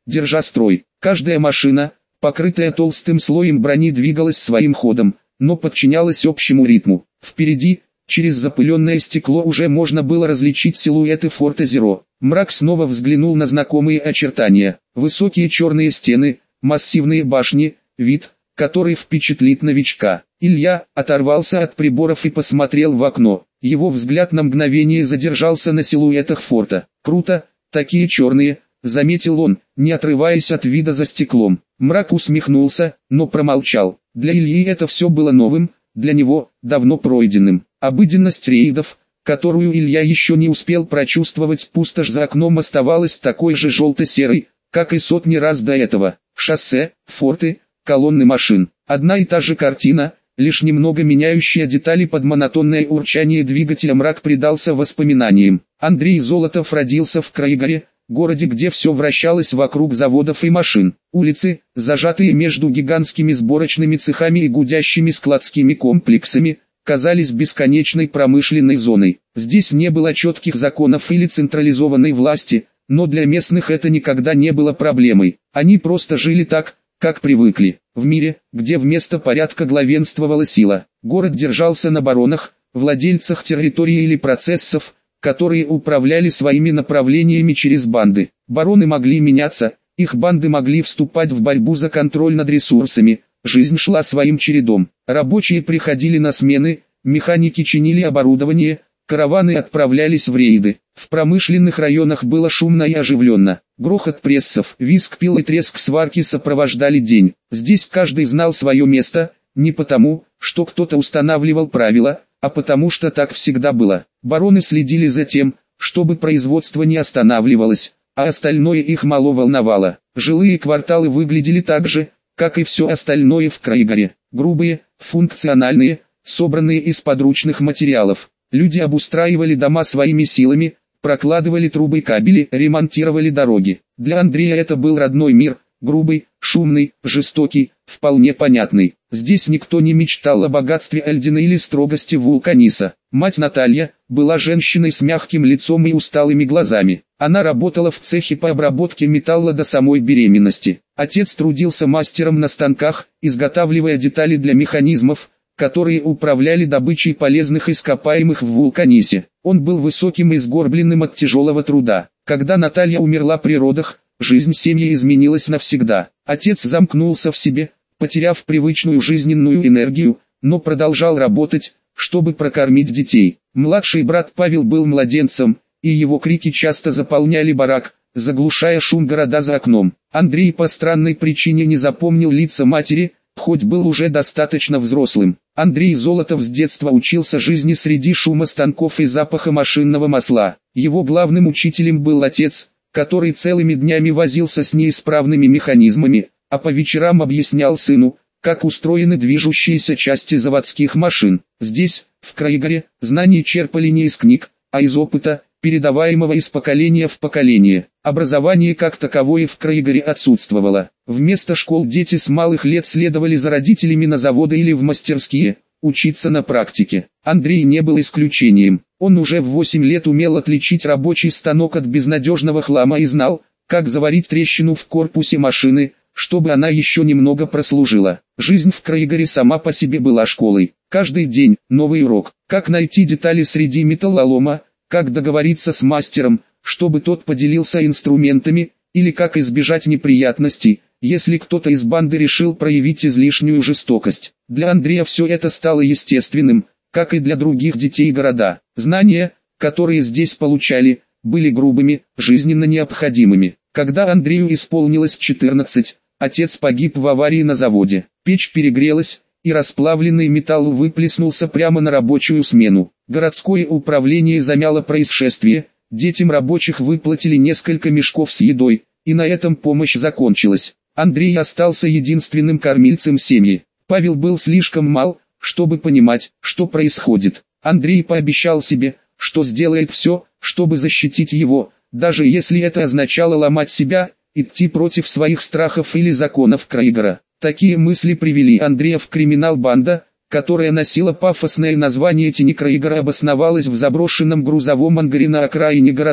держа строй. Каждая машина, покрытая толстым слоем брони, двигалась своим ходом, но подчинялась общему ритму. Впереди, через запыленное стекло, уже можно было различить силуэты форта Зеро. Мрак снова взглянул на знакомые очертания. Высокие черные стены, массивные башни, вид, который впечатлит новичка. Илья оторвался от приборов и посмотрел в окно. Его взгляд на мгновение задержался на силуэтах форта. «Круто, такие черные», — заметил он, не отрываясь от вида за стеклом. Мрак усмехнулся, но промолчал. Для Ильи это все было новым, для него — давно пройденным. Обыденность рейдов, которую Илья еще не успел прочувствовать, пустошь за окном оставалась такой же желто-серой, как и сотни раз до этого. Шоссе, форты, колонны машин. Одна и та же картина, лишь немного меняющая детали под монотонное урчание двигателя. Мрак предался воспоминаниям. Андрей Золотов родился в Крайгоре, городе, где все вращалось вокруг заводов и машин. Улицы, зажатые между гигантскими сборочными цехами и гудящими складскими комплексами, казались бесконечной промышленной зоной. Здесь не было четких законов или централизованной власти, но для местных это никогда не было проблемой. Они просто жили так, как привыкли. В мире, где вместо порядка главенствовала сила, город держался на баронах, владельцах территории или процессов, которые управляли своими направлениями через банды. Бароны могли меняться, их банды могли вступать в борьбу за контроль над ресурсами. Жизнь шла своим чередом. Рабочие приходили на смены, механики чинили оборудование, караваны отправлялись в рейды. В промышленных районах было шумно и оживленно. Грохот прессов, визг пил и треск сварки сопровождали день. Здесь каждый знал свое место, не потому, что кто-то устанавливал правила, а потому что так всегда было. Бароны следили за тем, чтобы производство не останавливалось, а остальное их мало волновало. Жилые кварталы выглядели так же, как и все остальное в Крайгоре. Грубые, функциональные, собранные из подручных материалов. Люди обустраивали дома своими силами, прокладывали трубы и кабели, ремонтировали дороги. Для Андрея это был родной мир, грубый, шумный, жестокий, вполне понятный. Здесь никто не мечтал о богатстве Эльдина или строгости Вулканиса. Мать Наталья была женщиной с мягким лицом и усталыми глазами. Она работала в цехе по обработке металла до самой беременности. Отец трудился мастером на станках, изготавливая детали для механизмов, которые управляли добычей полезных ископаемых в Вулканисе. Он был высоким и сгорбленным от тяжелого труда. Когда Наталья умерла при родах, жизнь семьи изменилась навсегда. Отец замкнулся в себе, потеряв привычную жизненную энергию, но продолжал работать, чтобы прокормить детей. Младший брат Павел был младенцем, и его крики часто заполняли барак, заглушая шум города за окном. Андрей по странной причине не запомнил лица матери, хоть был уже достаточно взрослым. Андрей Золотов с детства учился жизни среди шума станков и запаха машинного масла. Его главным учителем был отец, который целыми днями возился с неисправными механизмами, а по вечерам объяснял сыну, как устроены движущиеся части заводских машин. Здесь, в Крайгоре, знания черпали не из книг, а из опыта, передаваемого из поколения в поколение. Образование как таковое в Крайгоре отсутствовало. Вместо школ дети с малых лет следовали за родителями на заводы или в мастерские, учиться на практике. Андрей не был исключением. Он уже в восемь лет умел отличить рабочий станок от безнадежного хлама и знал, как заварить трещину в корпусе машины, чтобы она еще немного прослужила. Жизнь в Крайгоре сама по себе была школой. Каждый день новый урок. Как найти детали среди металлолома, как договориться с мастером, чтобы тот поделился инструментами, или как избежать неприятностей, если кто-то из банды решил проявить излишнюю жестокость. Для Андрея все это стало естественным, как и для других детей города. Знания, которые здесь получали, были грубыми, жизненно необходимыми. Когда Андрею исполнилось четырнадцать, отец погиб в аварии на заводе. Печь перегрелась, и расплавленный металл выплеснулся прямо на рабочую смену. Городское управление замяло происшествие, детям рабочих выплатили несколько мешков с едой, и на этом помощь закончилась. Андрей остался единственным кормильцем семьи. Павел был слишком мал, чтобы понимать, что происходит. Андрей пообещал себе, что сделает все, чтобы защитить его, даже если это означало ломать себя, идти против своих страхов или законов Крайгора. Такие мысли привели Андрея в криминал-банда, которая носила пафосное название Тени Крайгора, обосновалась в заброшенном грузовом ангаре на окраине города,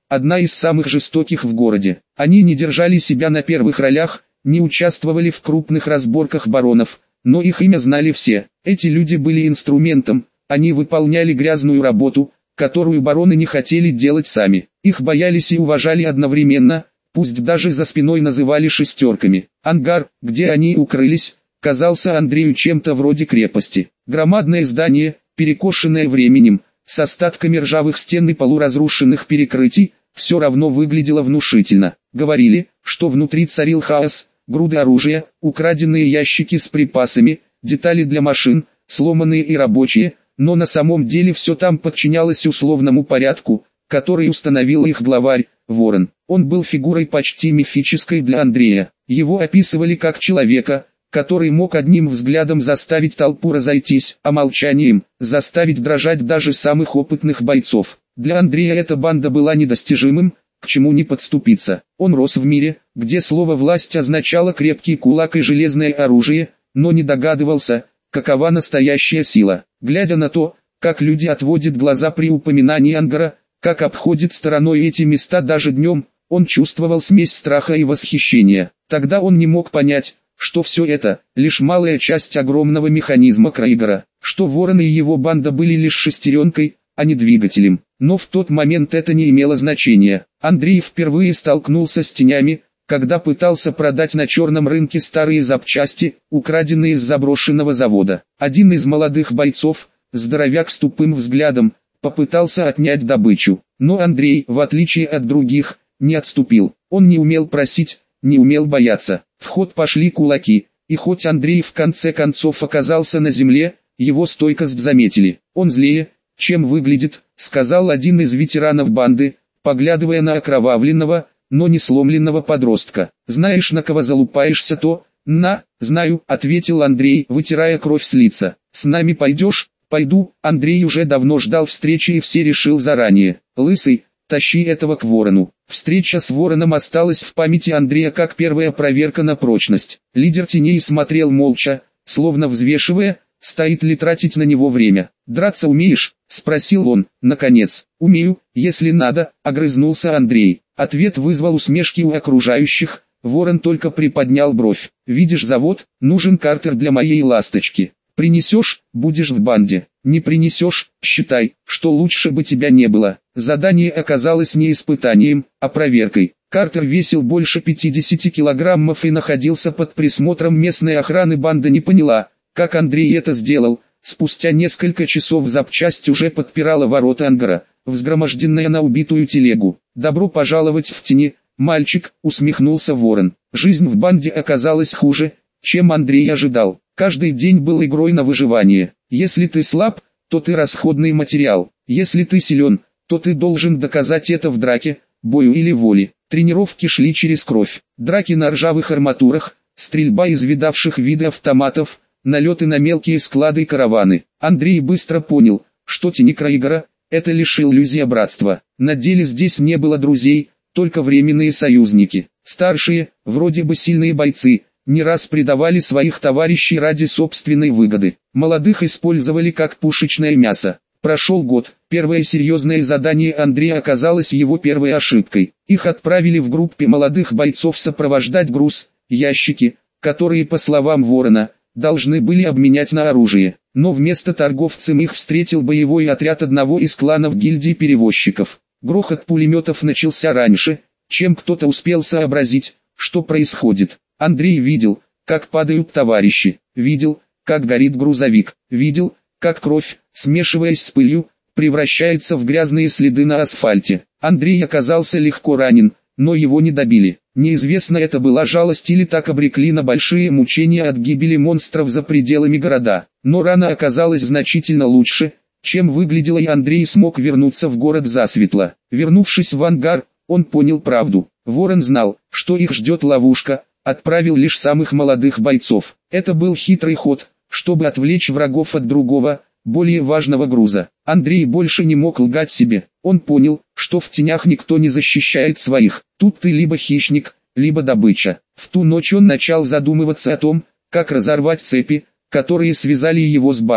одна из самых жестоких в городе. Они не держали себя на первых ролях, не участвовали в крупных разборках баронов, но их имя знали все. Эти люди были инструментом, они выполняли грязную работу, которую бароны не хотели делать сами. Их боялись и уважали одновременно, пусть даже за спиной называли шестерками. Ангар, где они укрылись, казался Андрею чем-то вроде крепости. Громадное здание, перекошенное временем, с остатками ржавых стен и полуразрушенных перекрытий, все равно выглядело внушительно. Говорили, что внутри царил хаос, груды оружия, украденные ящики с припасами, детали для машин, сломанные и рабочие, но на самом деле все там подчинялось условному порядку, который установил их главарь, Ворон. Он был фигурой почти мифической для Андрея. Его описывали как человека, который мог одним взглядом заставить толпу разойтись, а молчанием заставить дрожать даже самых опытных бойцов. Для Андрея эта банда была недостижимым, к чему не подступиться. Он рос в мире, где слово «власть» означало крепкий кулак и железное оружие, но не догадывался, какова настоящая сила. Глядя на то, как люди отводят глаза при упоминании Ангара, как обходят стороной эти места даже днем, он чувствовал смесь страха и восхищения. Тогда он не мог понять, что все это – лишь малая часть огромного механизма Крейгера, что Ворон и его банда были лишь шестеренкой, а не двигателем. Но в тот момент это не имело значения. Андрей впервые столкнулся с тенями, когда пытался продать на черном рынке старые запчасти, украденные из заброшенного завода. Один из молодых бойцов, здоровяк с тупым взглядом, попытался отнять добычу. Но Андрей, в отличие от других, не отступил. Он не умел просить, не умел бояться. В ход пошли кулаки, и хоть Андрей в конце концов оказался на земле, его стойкость заметили. Он злее, чем выглядит, сказал один из ветеранов банды, поглядывая на окровавленного, но не сломленного подростка. Знаешь, на кого залупаешься, то? На, знаю, ответил Андрей, вытирая кровь с лица. С нами пойдешь? Пойду. Андрей уже давно ждал встречи и все решил заранее. Лысый, тащи этого к Ворону. Встреча с Вороном осталась в памяти Андрея как первая проверка на прочность. Лидер теней смотрел молча, словно взвешивая, стоит ли тратить на него время. «Драться умеешь?» – спросил он, наконец. «Умею, если надо», – огрызнулся Андрей. Ответ вызвал усмешки у окружающих, Ворон только приподнял бровь. «Видишь завод? Нужен картер для моей ласточки. Принесешь, будешь в банде. Не принесешь, считай, что лучше бы тебя не было». Задание оказалось не испытанием, а проверкой. Картер весил больше пятидесяти килограммов и находился под присмотром местной охраны. Банда не поняла, как Андрей это сделал. Спустя несколько часов запчасть уже подпирала ворота ангара, взгроможденная на убитую телегу. «Добро пожаловать в тени, мальчик», — усмехнулся Ворон. Жизнь в банде оказалась хуже, чем Андрей ожидал. Каждый день был игрой на выживание. Если ты слаб, то ты расходный материал. Если ты силен, то ты должен доказать это в драке, бою или воле. Тренировки шли через кровь. Драки на ржавых арматурах, стрельба из видавших виды автоматов, налеты на мелкие склады и караваны. Андрей быстро понял, что тени Крейгера – это лишь иллюзия братства. На деле здесь не было друзей, только временные союзники. Старшие, вроде бы сильные бойцы, не раз предавали своих товарищей ради собственной выгоды. Молодых использовали как пушечное мясо. Прошел год, первое серьезное задание Андрея оказалось его первой ошибкой. Их отправили в группе молодых бойцов сопровождать груз, ящики, которые, по словам Ворона, должны были обменять на оружие. Но вместо торговцев их встретил боевой отряд одного из кланов гильдии перевозчиков. Грохот пулеметов начался раньше, чем кто-то успел сообразить, что происходит. Андрей видел, как падают товарищи, видел, как горит грузовик, видел, как кровь, смешиваясь с пылью, превращается в грязные следы на асфальте. Андрей оказался легко ранен, но его не добили. Неизвестно, это была жалость или так обрекли на большие мучения от гибели монстров за пределами города. Но рана оказалась значительно лучше, чем выглядела, и Андрей смог вернуться в город засветло. Вернувшись в ангар, он понял правду. Ворон знал, что их ждет ловушка, отправил лишь самых молодых бойцов. Это был хитрый ход, чтобы отвлечь врагов от другого, более важного груза. Андрей больше не мог лгать себе. Он понял, что в тенях никто не защищает своих. Тут ты либо хищник, либо добыча. В ту ночь он начал задумываться о том, как разорвать цепи, которые связали его с бандой.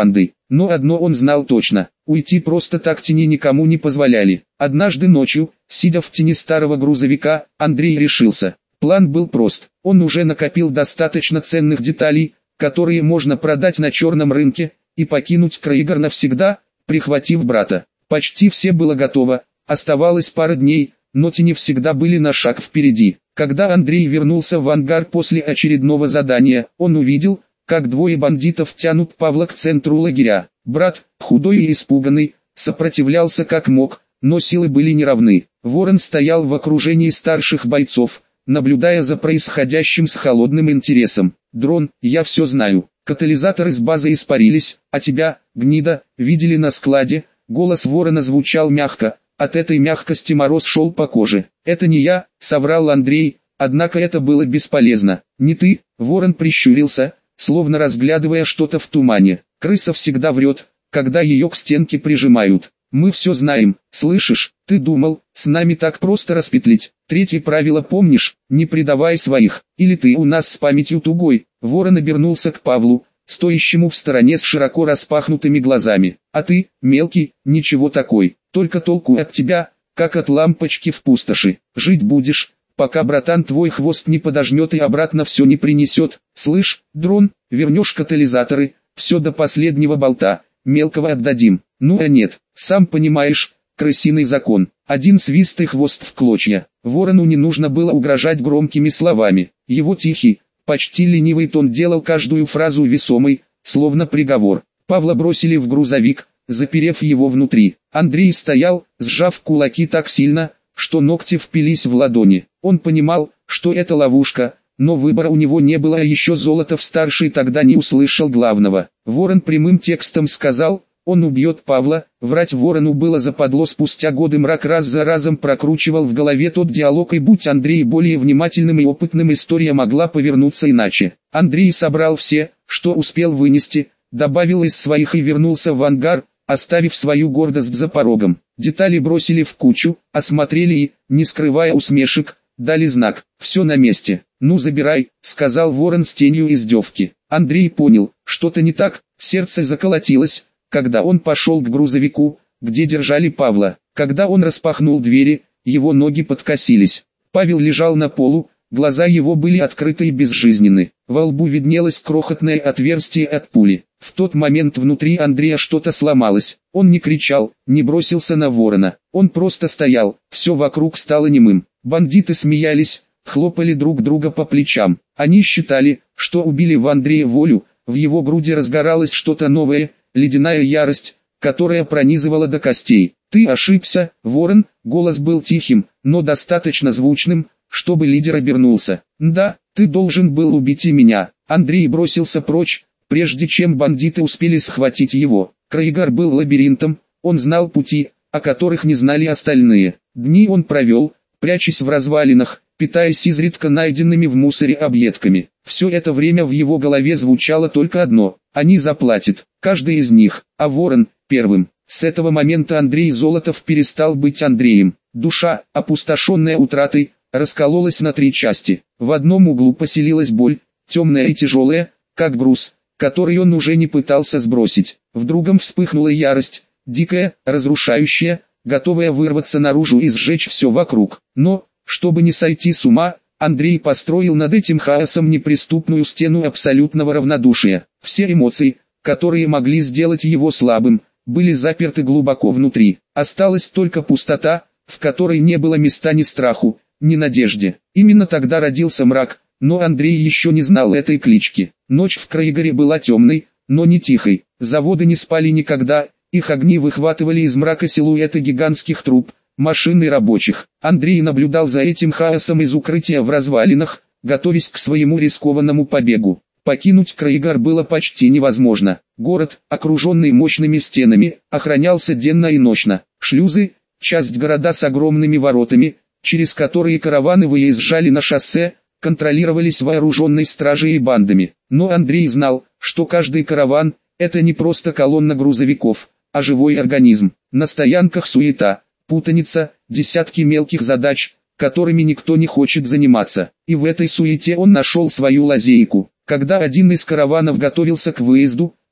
Но одно он знал точно: уйти просто так тени никому не позволяли. Однажды ночью, сидя в тени старого грузовика, Андрей решился. План был прост. Он уже накопил достаточно ценных деталей, которые можно продать на черном рынке, и покинуть Крейгар навсегда, прихватив брата. Почти все было готово, оставалось пара дней, но тени всегда были на шаг впереди. Когда Андрей вернулся в ангар после очередного задания, он увидел, как двое бандитов тянут Павла к центру лагеря. Брат, худой и испуганный, сопротивлялся как мог, но силы были неравны. Ворон стоял в окружении старших бойцов, наблюдая за происходящим с холодным интересом. «Дрон, я все знаю. Катализаторы с базы испарились, а тебя, гнида, видели на складе». Голос Ворона звучал мягко, от этой мягкости мороз шел по коже. «Это не я», — соврал Андрей, однако это было бесполезно. «Не ты», — Ворон прищурился, словно разглядывая что-то в тумане. «Крыса всегда врет, когда ее к стенке прижимают. Мы все знаем, слышишь? Ты думал, с нами так просто распетлить? Третье правило помнишь? Не предавай своих, или ты у нас с памятью тугой». Ворон обернулся к Павлу, стоящему в стороне с широко распахнутыми глазами. «А ты, мелкий, ничего такой, только толку от тебя, как от лампочки в пустоши. Жить будешь, пока братан твой хвост не подожмет и обратно все не принесет. Слышь, дрон, вернешь катализаторы, все до последнего болта, мелкого отдадим. Ну а нет, сам понимаешь, крысиный закон». Один свист и хвост в клочья. Ворону не нужно было угрожать громкими словами. Его тихий, почти ленивый тон делал каждую фразу весомой, словно приговор. Павла бросили в грузовик, заперев его внутри. Андрей стоял, сжав кулаки так сильно, что ногти впились в ладони. Он понимал, что это ловушка, но выбора у него не было, а еще Золотов-старший тогда не услышал главного. Ворон прямым текстом сказал: «Он убьет Павла». Врать Ворону было западло. Спустя годы мрак раз за разом прокручивал в голове тот диалог, и будь Андрей более внимательным и опытным, история могла повернуться иначе. Андрей собрал все, что успел вынести, добавил из своих и вернулся в ангар, оставив свою гордость за порогом. Детали бросили в кучу, осмотрели и, не скрывая усмешек, дали знак: «Все на месте». «Ну забирай», — сказал Ворон с тенью издевки. Андрей понял, что-то не так, сердце заколотилось, когда он пошел к грузовику, где держали Павла. Когда он распахнул двери, его ноги подкосились. Павел лежал на полу, глаза его были открыты и безжизненны. Во лбу виднелось крохотное отверстие от пули. В тот момент внутри Андрея что-то сломалось. Он не кричал, не бросился на Ворона. Он просто стоял, все вокруг стало немым. Бандиты смеялись, хлопали друг друга по плечам. Они считали, что убили в Андрея волю, в его груди разгоралось что-то новое, ледяная ярость, которая пронизывала до костей. «Ты ошибся, Ворон», голос был тихим, но достаточно звучным, чтобы лидер обернулся. «Да, ты должен был убить и меня». Андрей бросился прочь, прежде чем бандиты успели схватить его. Крейгар был лабиринтом, он знал пути, о которых не знали остальные. Дни он провел, прячась в развалинах, питаясь изредка найденными в мусоре объедками. Все это время в его голове звучало только одно: они заплатят, каждый из них, а Ворон – первым. С этого момента Андрей Золотов перестал быть Андреем. Душа, опустошенная утратой, раскололась на три части. В одном углу поселилась боль, темная и тяжелая, как груз, который он уже не пытался сбросить. В другом вспыхнула ярость, дикая, разрушающая, готовая вырваться наружу и сжечь все вокруг. Но, чтобы не сойти с ума, Андрей построил над этим хаосом неприступную стену абсолютного равнодушия. Все эмоции, которые могли сделать его слабым, были заперты глубоко внутри. Осталась только пустота, в которой не было места ни страху, ни надежде. Именно тогда родился мрак, но Андрей еще не знал этой клички. Ночь в Крейгаре была темной, но не тихой. Заводы не спали никогда, их огни выхватывали из мрака силуэты гигантских труб, машин и рабочих. Андрей наблюдал за этим хаосом из укрытия в развалинах, готовясь к своему рискованному побегу. Покинуть Крейгар было почти невозможно. Город, окруженный мощными стенами, охранялся денно и ночно. Шлюзы, часть города с огромными воротами, через которые караваны выезжали на шоссе, контролировались вооруженной стражей и бандами. Но Андрей знал, что каждый караван – это не просто колонна грузовиков, а живой организм. На стоянках суета, путаница, десятки мелких задач, которыми никто не хочет заниматься. И в этой суете он нашел свою лазейку. Когда один из караванов готовился к выезду,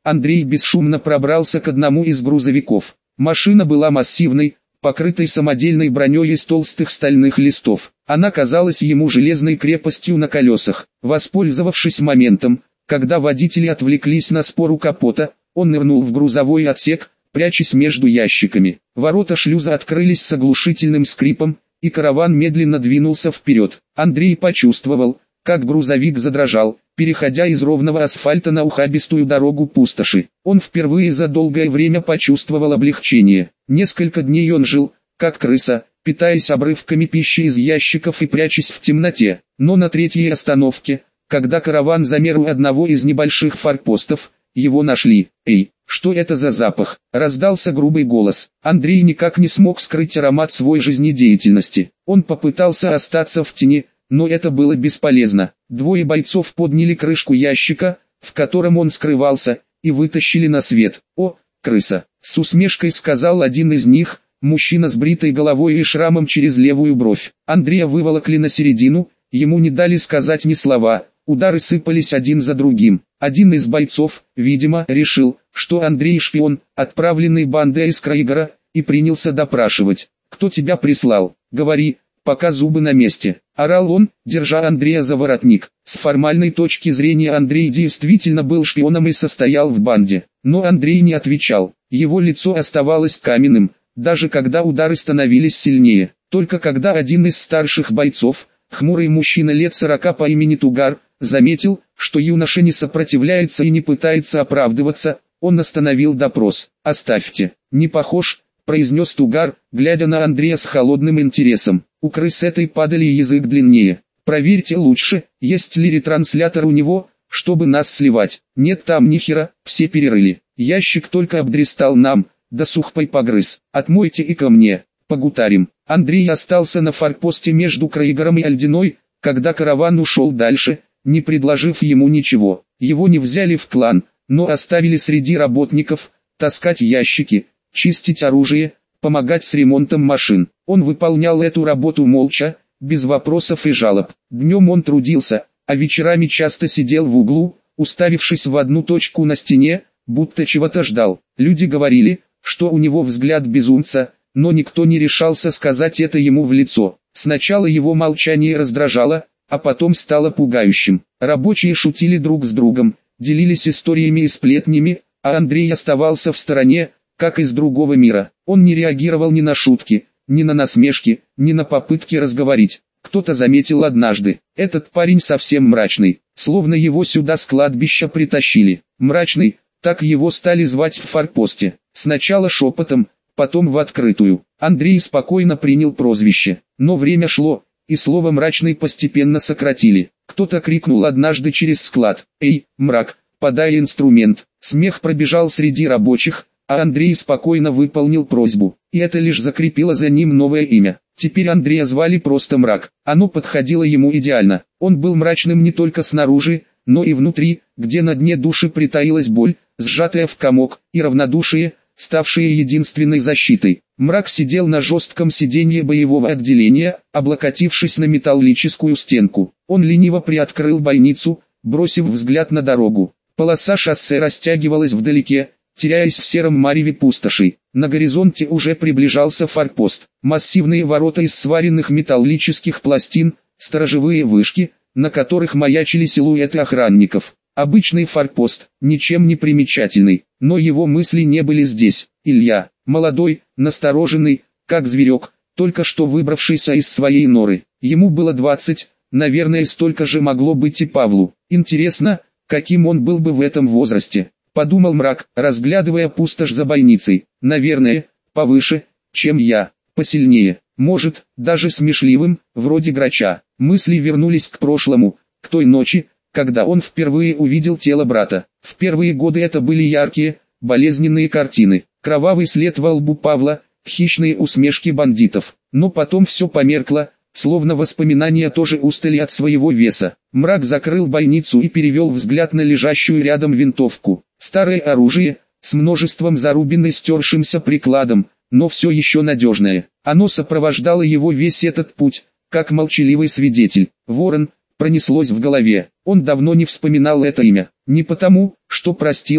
Андрей бесшумно пробрался к одному из грузовиков. Машина была массивной, покрытой самодельной броней из толстых стальных листов. Она казалась ему железной крепостью на колесах. Воспользовавшись моментом, когда водители отвлеклись на спор у капота, он нырнул в грузовой отсек, прячась между ящиками. Ворота шлюза открылись с оглушительным скрипом, и караван медленно двинулся вперед. Андрей почувствовал, как грузовик задрожал, переходя из ровного асфальта на ухабистую дорогу пустоши. Он впервые за долгое время почувствовал облегчение. Несколько дней он жил, как крыса, питаясь обрывками пищи из ящиков и прячась в темноте. Но на третьей остановке, когда караван замер у одного из небольших форпостов, его нашли. «Эй, что это за запах?» — раздался грубый голос. Андрей никак не смог скрыть аромат своей жизнедеятельности. Он попытался остаться в тени, но это было бесполезно. Двое бойцов подняли крышку ящика, в котором он скрывался, и вытащили на свет. «О, крыса!» — с усмешкой сказал один из них, мужчина с бритой головой и шрамом через левую бровь. Андрея выволокли на середину, ему не дали сказать ни слова, удары сыпались один за другим. Один из бойцов, видимо, решил, что Андрей шпион, отправленный бандой из Крайгора, и принялся допрашивать. «Кто тебя прислал? Говори, пока зубы на месте», — орал он, держа Андрея за воротник. С формальной точки зрения Андрей действительно был шпионом и состоял в банде. Но Андрей не отвечал, его лицо оставалось каменным, даже когда удары становились сильнее. Только когда один из старших бойцов, хмурый мужчина лет сорока по имени Тугар, заметил, что юноша не сопротивляется и не пытается оправдываться, он остановил допрос. «Оставьте, не похож», — произнес Тугар, глядя на Андрея с холодным интересом. «У крыс этой падали язык длиннее. Проверьте лучше, есть ли ретранслятор у него, чтобы нас сливать. Нет там ни хера, все перерыли. Ящик только обдристал нам, да сухпай погрыз. Отмойте и ко мне, погутарим». Андрей остался на форпосте между Крайгором и Альдиной, когда караван ушел дальше, не предложив ему ничего. Его не взяли в клан, но оставили среди работников, таскать ящики, чистить оружие, помогать с ремонтом машин. Он выполнял эту работу молча, без вопросов и жалоб. Днем он трудился, а вечерами часто сидел в углу, уставившись в одну точку на стене, будто чего-то ждал. Люди говорили, что у него взгляд безумца, но никто не решался сказать это ему в лицо. Сначала его молчание раздражало, а потом стало пугающим. Рабочие шутили друг с другом, делились историями и сплетнями, а Андрей оставался в стороне, как из другого мира. Он не реагировал ни на шутки, ни на насмешки, ни на попытки разговорить. Кто-то заметил однажды: этот парень совсем мрачный, словно его сюда с кладбища притащили. Мрачный, так его стали звать в форпосте. Сначала шепотом, потом в открытую. Андрей спокойно принял прозвище, но время шло, и слово «мрачный» постепенно сократили. Кто-то крикнул однажды через склад: «Эй, мрак, подай инструмент!» Смех пробежал среди рабочих, а Андрей спокойно выполнил просьбу, и это лишь закрепило за ним новое имя. Теперь Андрея звали просто Мрак. Оно подходило ему идеально. Он был мрачным не только снаружи, но и внутри, где на дне души притаилась боль, сжатая в комок, и равнодушие, ставшее единственной защитой. Мрак сидел на жестком сиденье боевого отделения, облокотившись на металлическую стенку. Он лениво приоткрыл бойницу, бросив взгляд на дорогу. Полоса шоссе растягивалась вдалеке, теряясь в сером мареве пустоши. На горизонте уже приближался форпост. Массивные ворота из сваренных металлических пластин, сторожевые вышки, на которых маячили силуэты охранников. Обычный форпост, ничем не примечательный, но его мысли не были здесь. Илья, молодой, настороженный, как зверек, только что выбравшийся из своей норы. Ему было двадцать, наверное, столько же могло быть и Павлу. Интересно, каким он был бы в этом возрасте, подумал Мрак, разглядывая пустошь за бойницей. Наверное, повыше, чем я, посильнее, может, даже смешливым, вроде Грача. Мысли вернулись к прошлому, к той ночи, когда он впервые увидел тело брата. В первые годы это были яркие, болезненные картины. Кровавый след во лбу Павла, хищные усмешки бандитов. Но потом все померкло, словно воспоминания тоже устали от своего веса. Мрак закрыл бойницу и перевел взгляд на лежащую рядом винтовку. Старое оружие, с множеством зарубин и стершимся прикладом, но все еще надежное. Оно сопровождало его весь этот путь, как молчаливый свидетель. Ворон, пронеслось в голове. Он давно не вспоминал это имя. Не потому, что простил,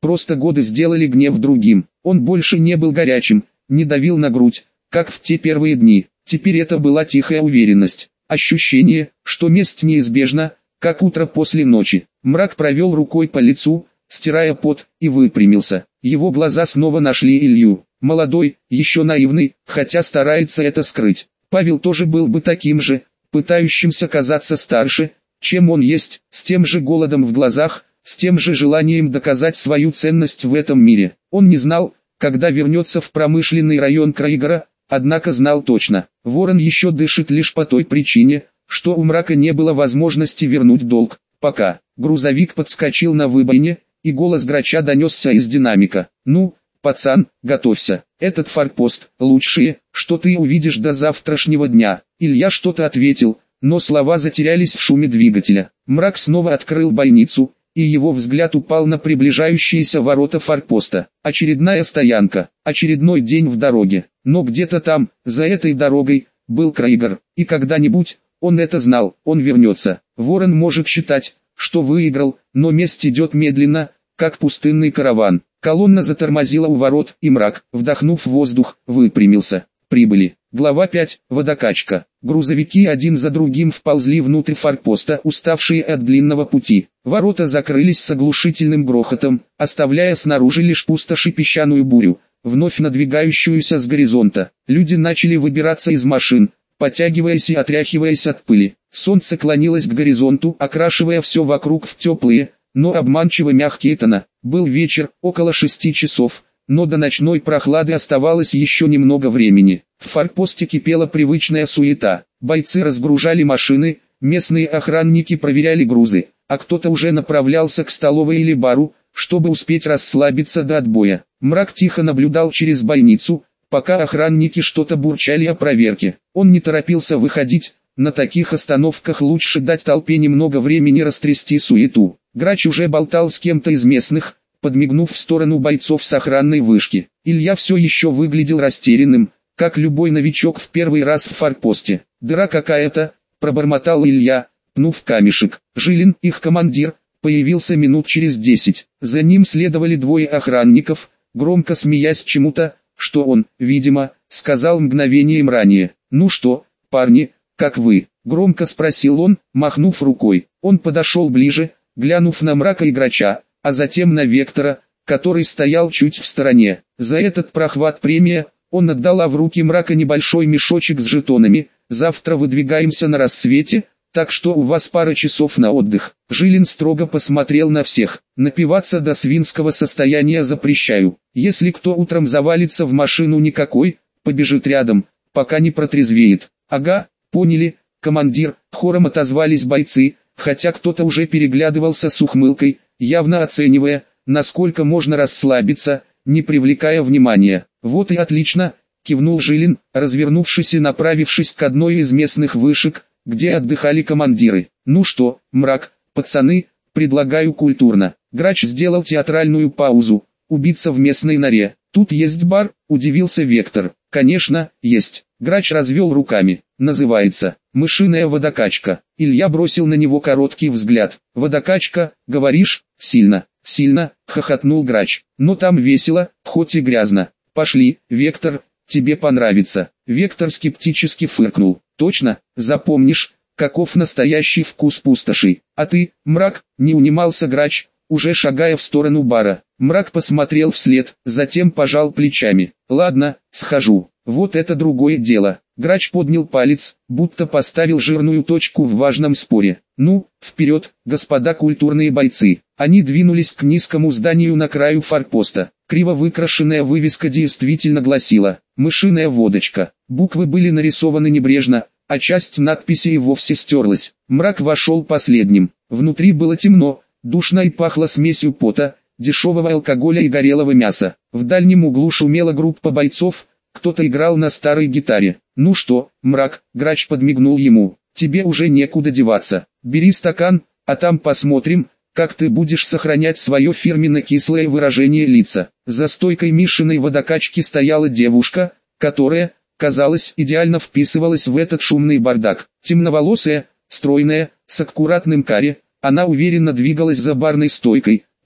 Просто годы сделали гнев другим. Он больше не был горячим, не давил на грудь, как в те первые дни. Теперь это была тихая уверенность. Ощущение, что месть неизбежна, как утро после ночи. Мрак провел рукой по лицу, стирая пот, и выпрямился. Его глаза снова нашли Илью. Молодой, еще наивный, хотя старается это скрыть. Павел тоже был бы таким же, пытающимся казаться старше, чем он есть, с тем же голодом в глазах, с тем же желанием доказать свою ценность в этом мире. Он не знал, когда вернется в промышленный район Краигора, однако знал точно. Ворон еще дышит лишь по той причине, что у Мрака не было возможности вернуть долг. Пока грузовик подскочил на выбоине, и голос Грача донесся из динамика. «Ну, пацан, готовься. Этот форпост – лучшее, что ты увидишь до завтрашнего дня». Илья что-то ответил, но слова затерялись в шуме двигателя. Мрак снова открыл бойницу, и его взгляд упал на приближающиеся ворота форпоста. Очередная стоянка, очередной день в дороге. Но где-то там, за этой дорогой, был Краигор, и когда-нибудь, он это знал, он вернется. Ворон может считать, что выиграл, но месть идет медленно, как пустынный караван. Колонна затормозила у ворот, и Мрак, вдохнув воздух, выпрямился. Прибыли. Глава пять. Водокачка. Грузовики один за другим вползли внутрь форпоста, уставшие от длинного пути. Ворота закрылись с оглушительным грохотом, оставляя снаружи лишь пустошь и песчаную бурю, вновь надвигающуюся с горизонта. Люди начали выбираться из машин, потягиваясь и отряхиваясь от пыли. Солнце клонилось к горизонту, окрашивая все вокруг в теплые, но обманчиво мягкие тона. Был вечер, около шести часов, но до ночной прохлады оставалось еще немного времени. В форпосте кипела привычная суета. Бойцы разгружали машины, местные охранники проверяли грузы, а кто-то уже направлялся к столовой или бару, чтобы успеть расслабиться до отбоя. Мрак тихо наблюдал через бойницу, пока охранники что-то бурчали о проверке. Он не торопился выходить, на таких остановках лучше дать толпе немного времени растрясти суету. Грач уже болтал с кем-то из местных, подмигнув в сторону бойцов с охранной вышки. Илья все еще выглядел растерянным, как любой новичок в первый раз в форпосте. «Дыра какая-то», — пробормотал Илья, пнув камешек. Жилин, их командир, появился минут через десять. За ним следовали двое охранников, громко смеясь чему-то, что он, видимо, сказал мгновением ранее. «Ну что, парни, как вы?» — громко спросил он, махнув рукой. Он подошел ближе, глянув на Мрака и Грача, а затем на Вектора, который стоял чуть в стороне. За этот прохват премия, он отдала в руки Мрака небольшой мешочек с жетонами. «Завтра выдвигаемся на рассвете, так что у вас пара часов на отдых». Жилин строго посмотрел на всех. «Напиваться до свинского состояния запрещаю. Если кто утром завалится в машину, никакой, побежит рядом, пока не протрезвеет». «Ага, поняли, командир», — хором отозвались бойцы, хотя кто-то уже переглядывался с ухмылкой, явно оценивая, насколько можно расслабиться, не привлекая внимания. «Вот и отлично», — кивнул Жилин, развернувшись и направившись к одной из местных вышек, где отдыхали командиры. «Ну что, Мрак, пацаны, предлагаю культурно». Грач сделал театральную паузу. «Убиться в местной норе. Тут есть бар?» — удивился Вектор. «Конечно, есть». Грач развел руками. «Называется «Мышиная водокачка». Илья бросил на него короткий взгляд. «Водокачка, говоришь, сильно?» «Сильно», — хохотнул Грач. «Но там весело, хоть и грязно. Пошли, Вектор, тебе понравится». Вектор скептически фыркнул. «Точно, запомнишь, каков настоящий вкус пустоши. А ты, Мрак?» — не унимался Грач, уже шагая в сторону бара. Мрак посмотрел вслед, затем пожал плечами. «Ладно, схожу. Вот это другое дело». Грач поднял палец, будто поставил жирную точку в важном споре. «Ну, вперед, господа культурные бойцы». Они двинулись к низкому зданию на краю форпоста. Криво выкрашенная вывеска действительно гласила «Мышиная водочка». Буквы были нарисованы небрежно, а часть надписи и вовсе стерлась. Мрак вошел последним. Внутри было темно, душно и пахло смесью пота, дешевого алкоголя и горелого мяса. В дальнем углу шумела группа бойцов, кто-то играл на старой гитаре. «Ну что, Мрак?» — Грач подмигнул ему. «Тебе уже некуда деваться. Бери стакан, а там посмотрим, как ты будешь сохранять свое фирменное кислое выражение лица». За стойкой Мишиной водокачки стояла девушка, которая, казалось, идеально вписывалась в этот шумный бардак. Темноволосая, стройная, с аккуратным каре, она уверенно двигалась за барной стойкой,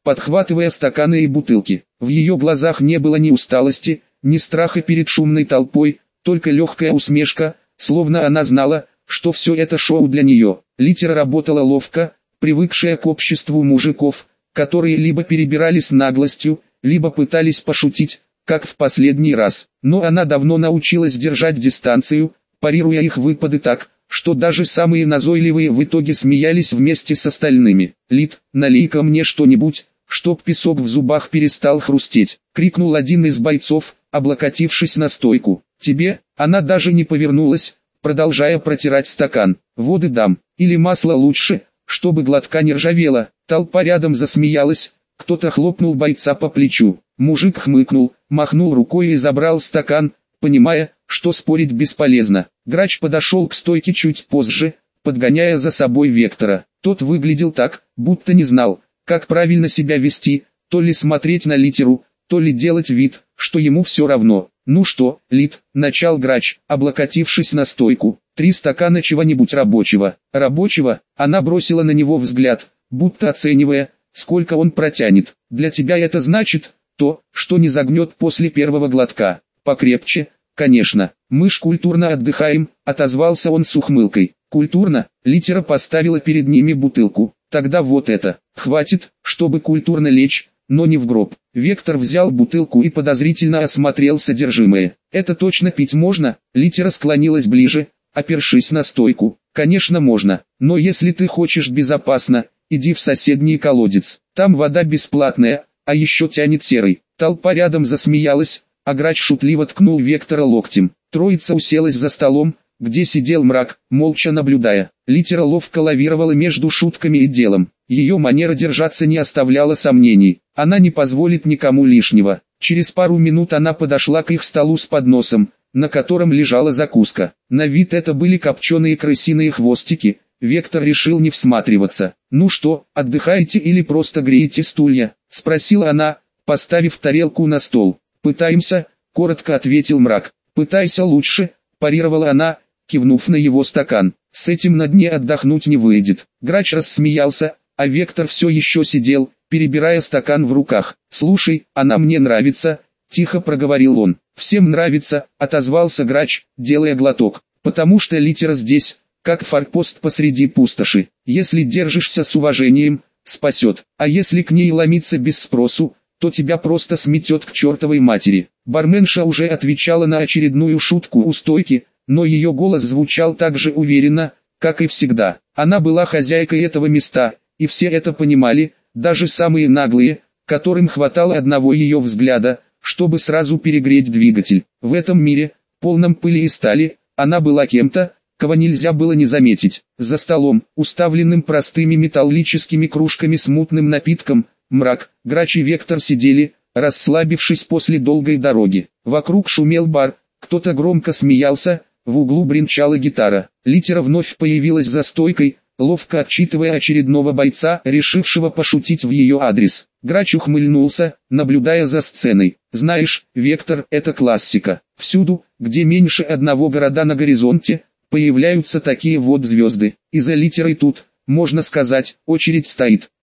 подхватывая стаканы и бутылки. В ее глазах не было ни усталости, ни страха перед шумной толпой, только легкая усмешка, словно она знала, что все это шоу для нее. Литера работала ловко, привыкшая к обществу мужиков, которые либо перебирали с наглостью, либо пытались пошутить, как в последний раз. Но она давно научилась держать дистанцию, парируя их выпады так, что даже самые назойливые в итоге смеялись вместе с остальными. «Лит, налей-ка мне что-нибудь, чтоб песок в зубах перестал хрустеть», — крикнул один из бойцов, облокотившись на стойку. «Тебе?» Она даже не повернулась, продолжая протирать стакан. «Воды дам, или масло лучше, чтобы глотка не ржавела». Толпа рядом засмеялась, кто-то хлопнул бойца по плечу. Мужик хмыкнул, махнул рукой и забрал стакан, понимая, что спорить бесполезно. Грач подошел к стойке чуть позже, подгоняя за собой Вектора. Тот выглядел так, будто не знал, как правильно себя вести, то ли смотреть на Литеру, то ли делать вид, что ему все равно. «Ну что, Лит?» — начал Грач, облокотившись на стойку. «Три стакана чего-нибудь рабочего». «Рабочего?» — она бросила на него взгляд, будто оценивая, сколько он протянет. «Для тебя это значит то, что не загнет после первого глотка. Покрепче, конечно. Мы ж культурно отдыхаем», — отозвался он с ухмылкой. «Культурно?» — Литера поставила перед ними бутылку. «Тогда вот это. Хватит, чтобы культурно лечь, но не в гроб». Вектор взял бутылку и подозрительно осмотрел содержимое. «Это точно пить можно?» Литера склонилась ближе, опершись на стойку. «Конечно можно, но если ты хочешь безопасно, иди в соседний колодец. Там вода бесплатная, а еще тянет серой». Толпа рядом засмеялась, а Грач шутливо ткнул Вектора локтем. Троица уселась за столом, где сидел Мрак, молча наблюдая. Литера ловко лавировала между шутками и делом. Ее манера держаться не оставляла сомнений. Она не позволит никому лишнего. Через пару минут она подошла к их столу с подносом, на котором лежала закуска. На вид это были копченые крысиные хвостики. Вектор решил не всматриваться. «Ну что, отдыхаете или просто греете стулья?» — спросила она, поставив тарелку на стол. «Пытаемся», — коротко ответил Мрак. «Пытайся лучше», — парировала она, кивнув на его стакан. «С этим на дне отдохнуть не выйдет». Грач рассмеялся, а Вектор все еще сидел, перебирая стакан в руках. «Слушай, она мне нравится», — тихо проговорил он. «Всем нравится», — отозвался Грач, делая глоток. «Потому что Литера здесь, как форпост посреди пустоши. Если держишься с уважением, спасет. А если к ней ломиться без спросу, то тебя просто сметет к чертовой матери». Барменша уже отвечала на очередную шутку у стойки, но ее голос звучал так же уверенно, как и всегда. Она была хозяйкой этого места, и все это понимали, даже самые наглые, которым хватало одного ее взгляда, чтобы сразу перегреть двигатель. В этом мире, полном пыли и стали, она была кем-то, кого нельзя было не заметить. За столом, уставленным простыми металлическими кружками с мутным напитком, Мрак, Грач и Вектор сидели, расслабившись после долгой дороги. Вокруг шумел бар, кто-то громко смеялся, в углу бренчала гитара. Литера вновь появилась за стойкой, ловко отчитывая очередного бойца, решившего пошутить в ее адрес. Грач ухмыльнулся, наблюдая за сценой. «Знаешь, Вектор, это классика. Всюду, где меньше одного города на горизонте, появляются такие вот звезды. И за Литерой тут, можно сказать, очередь стоит».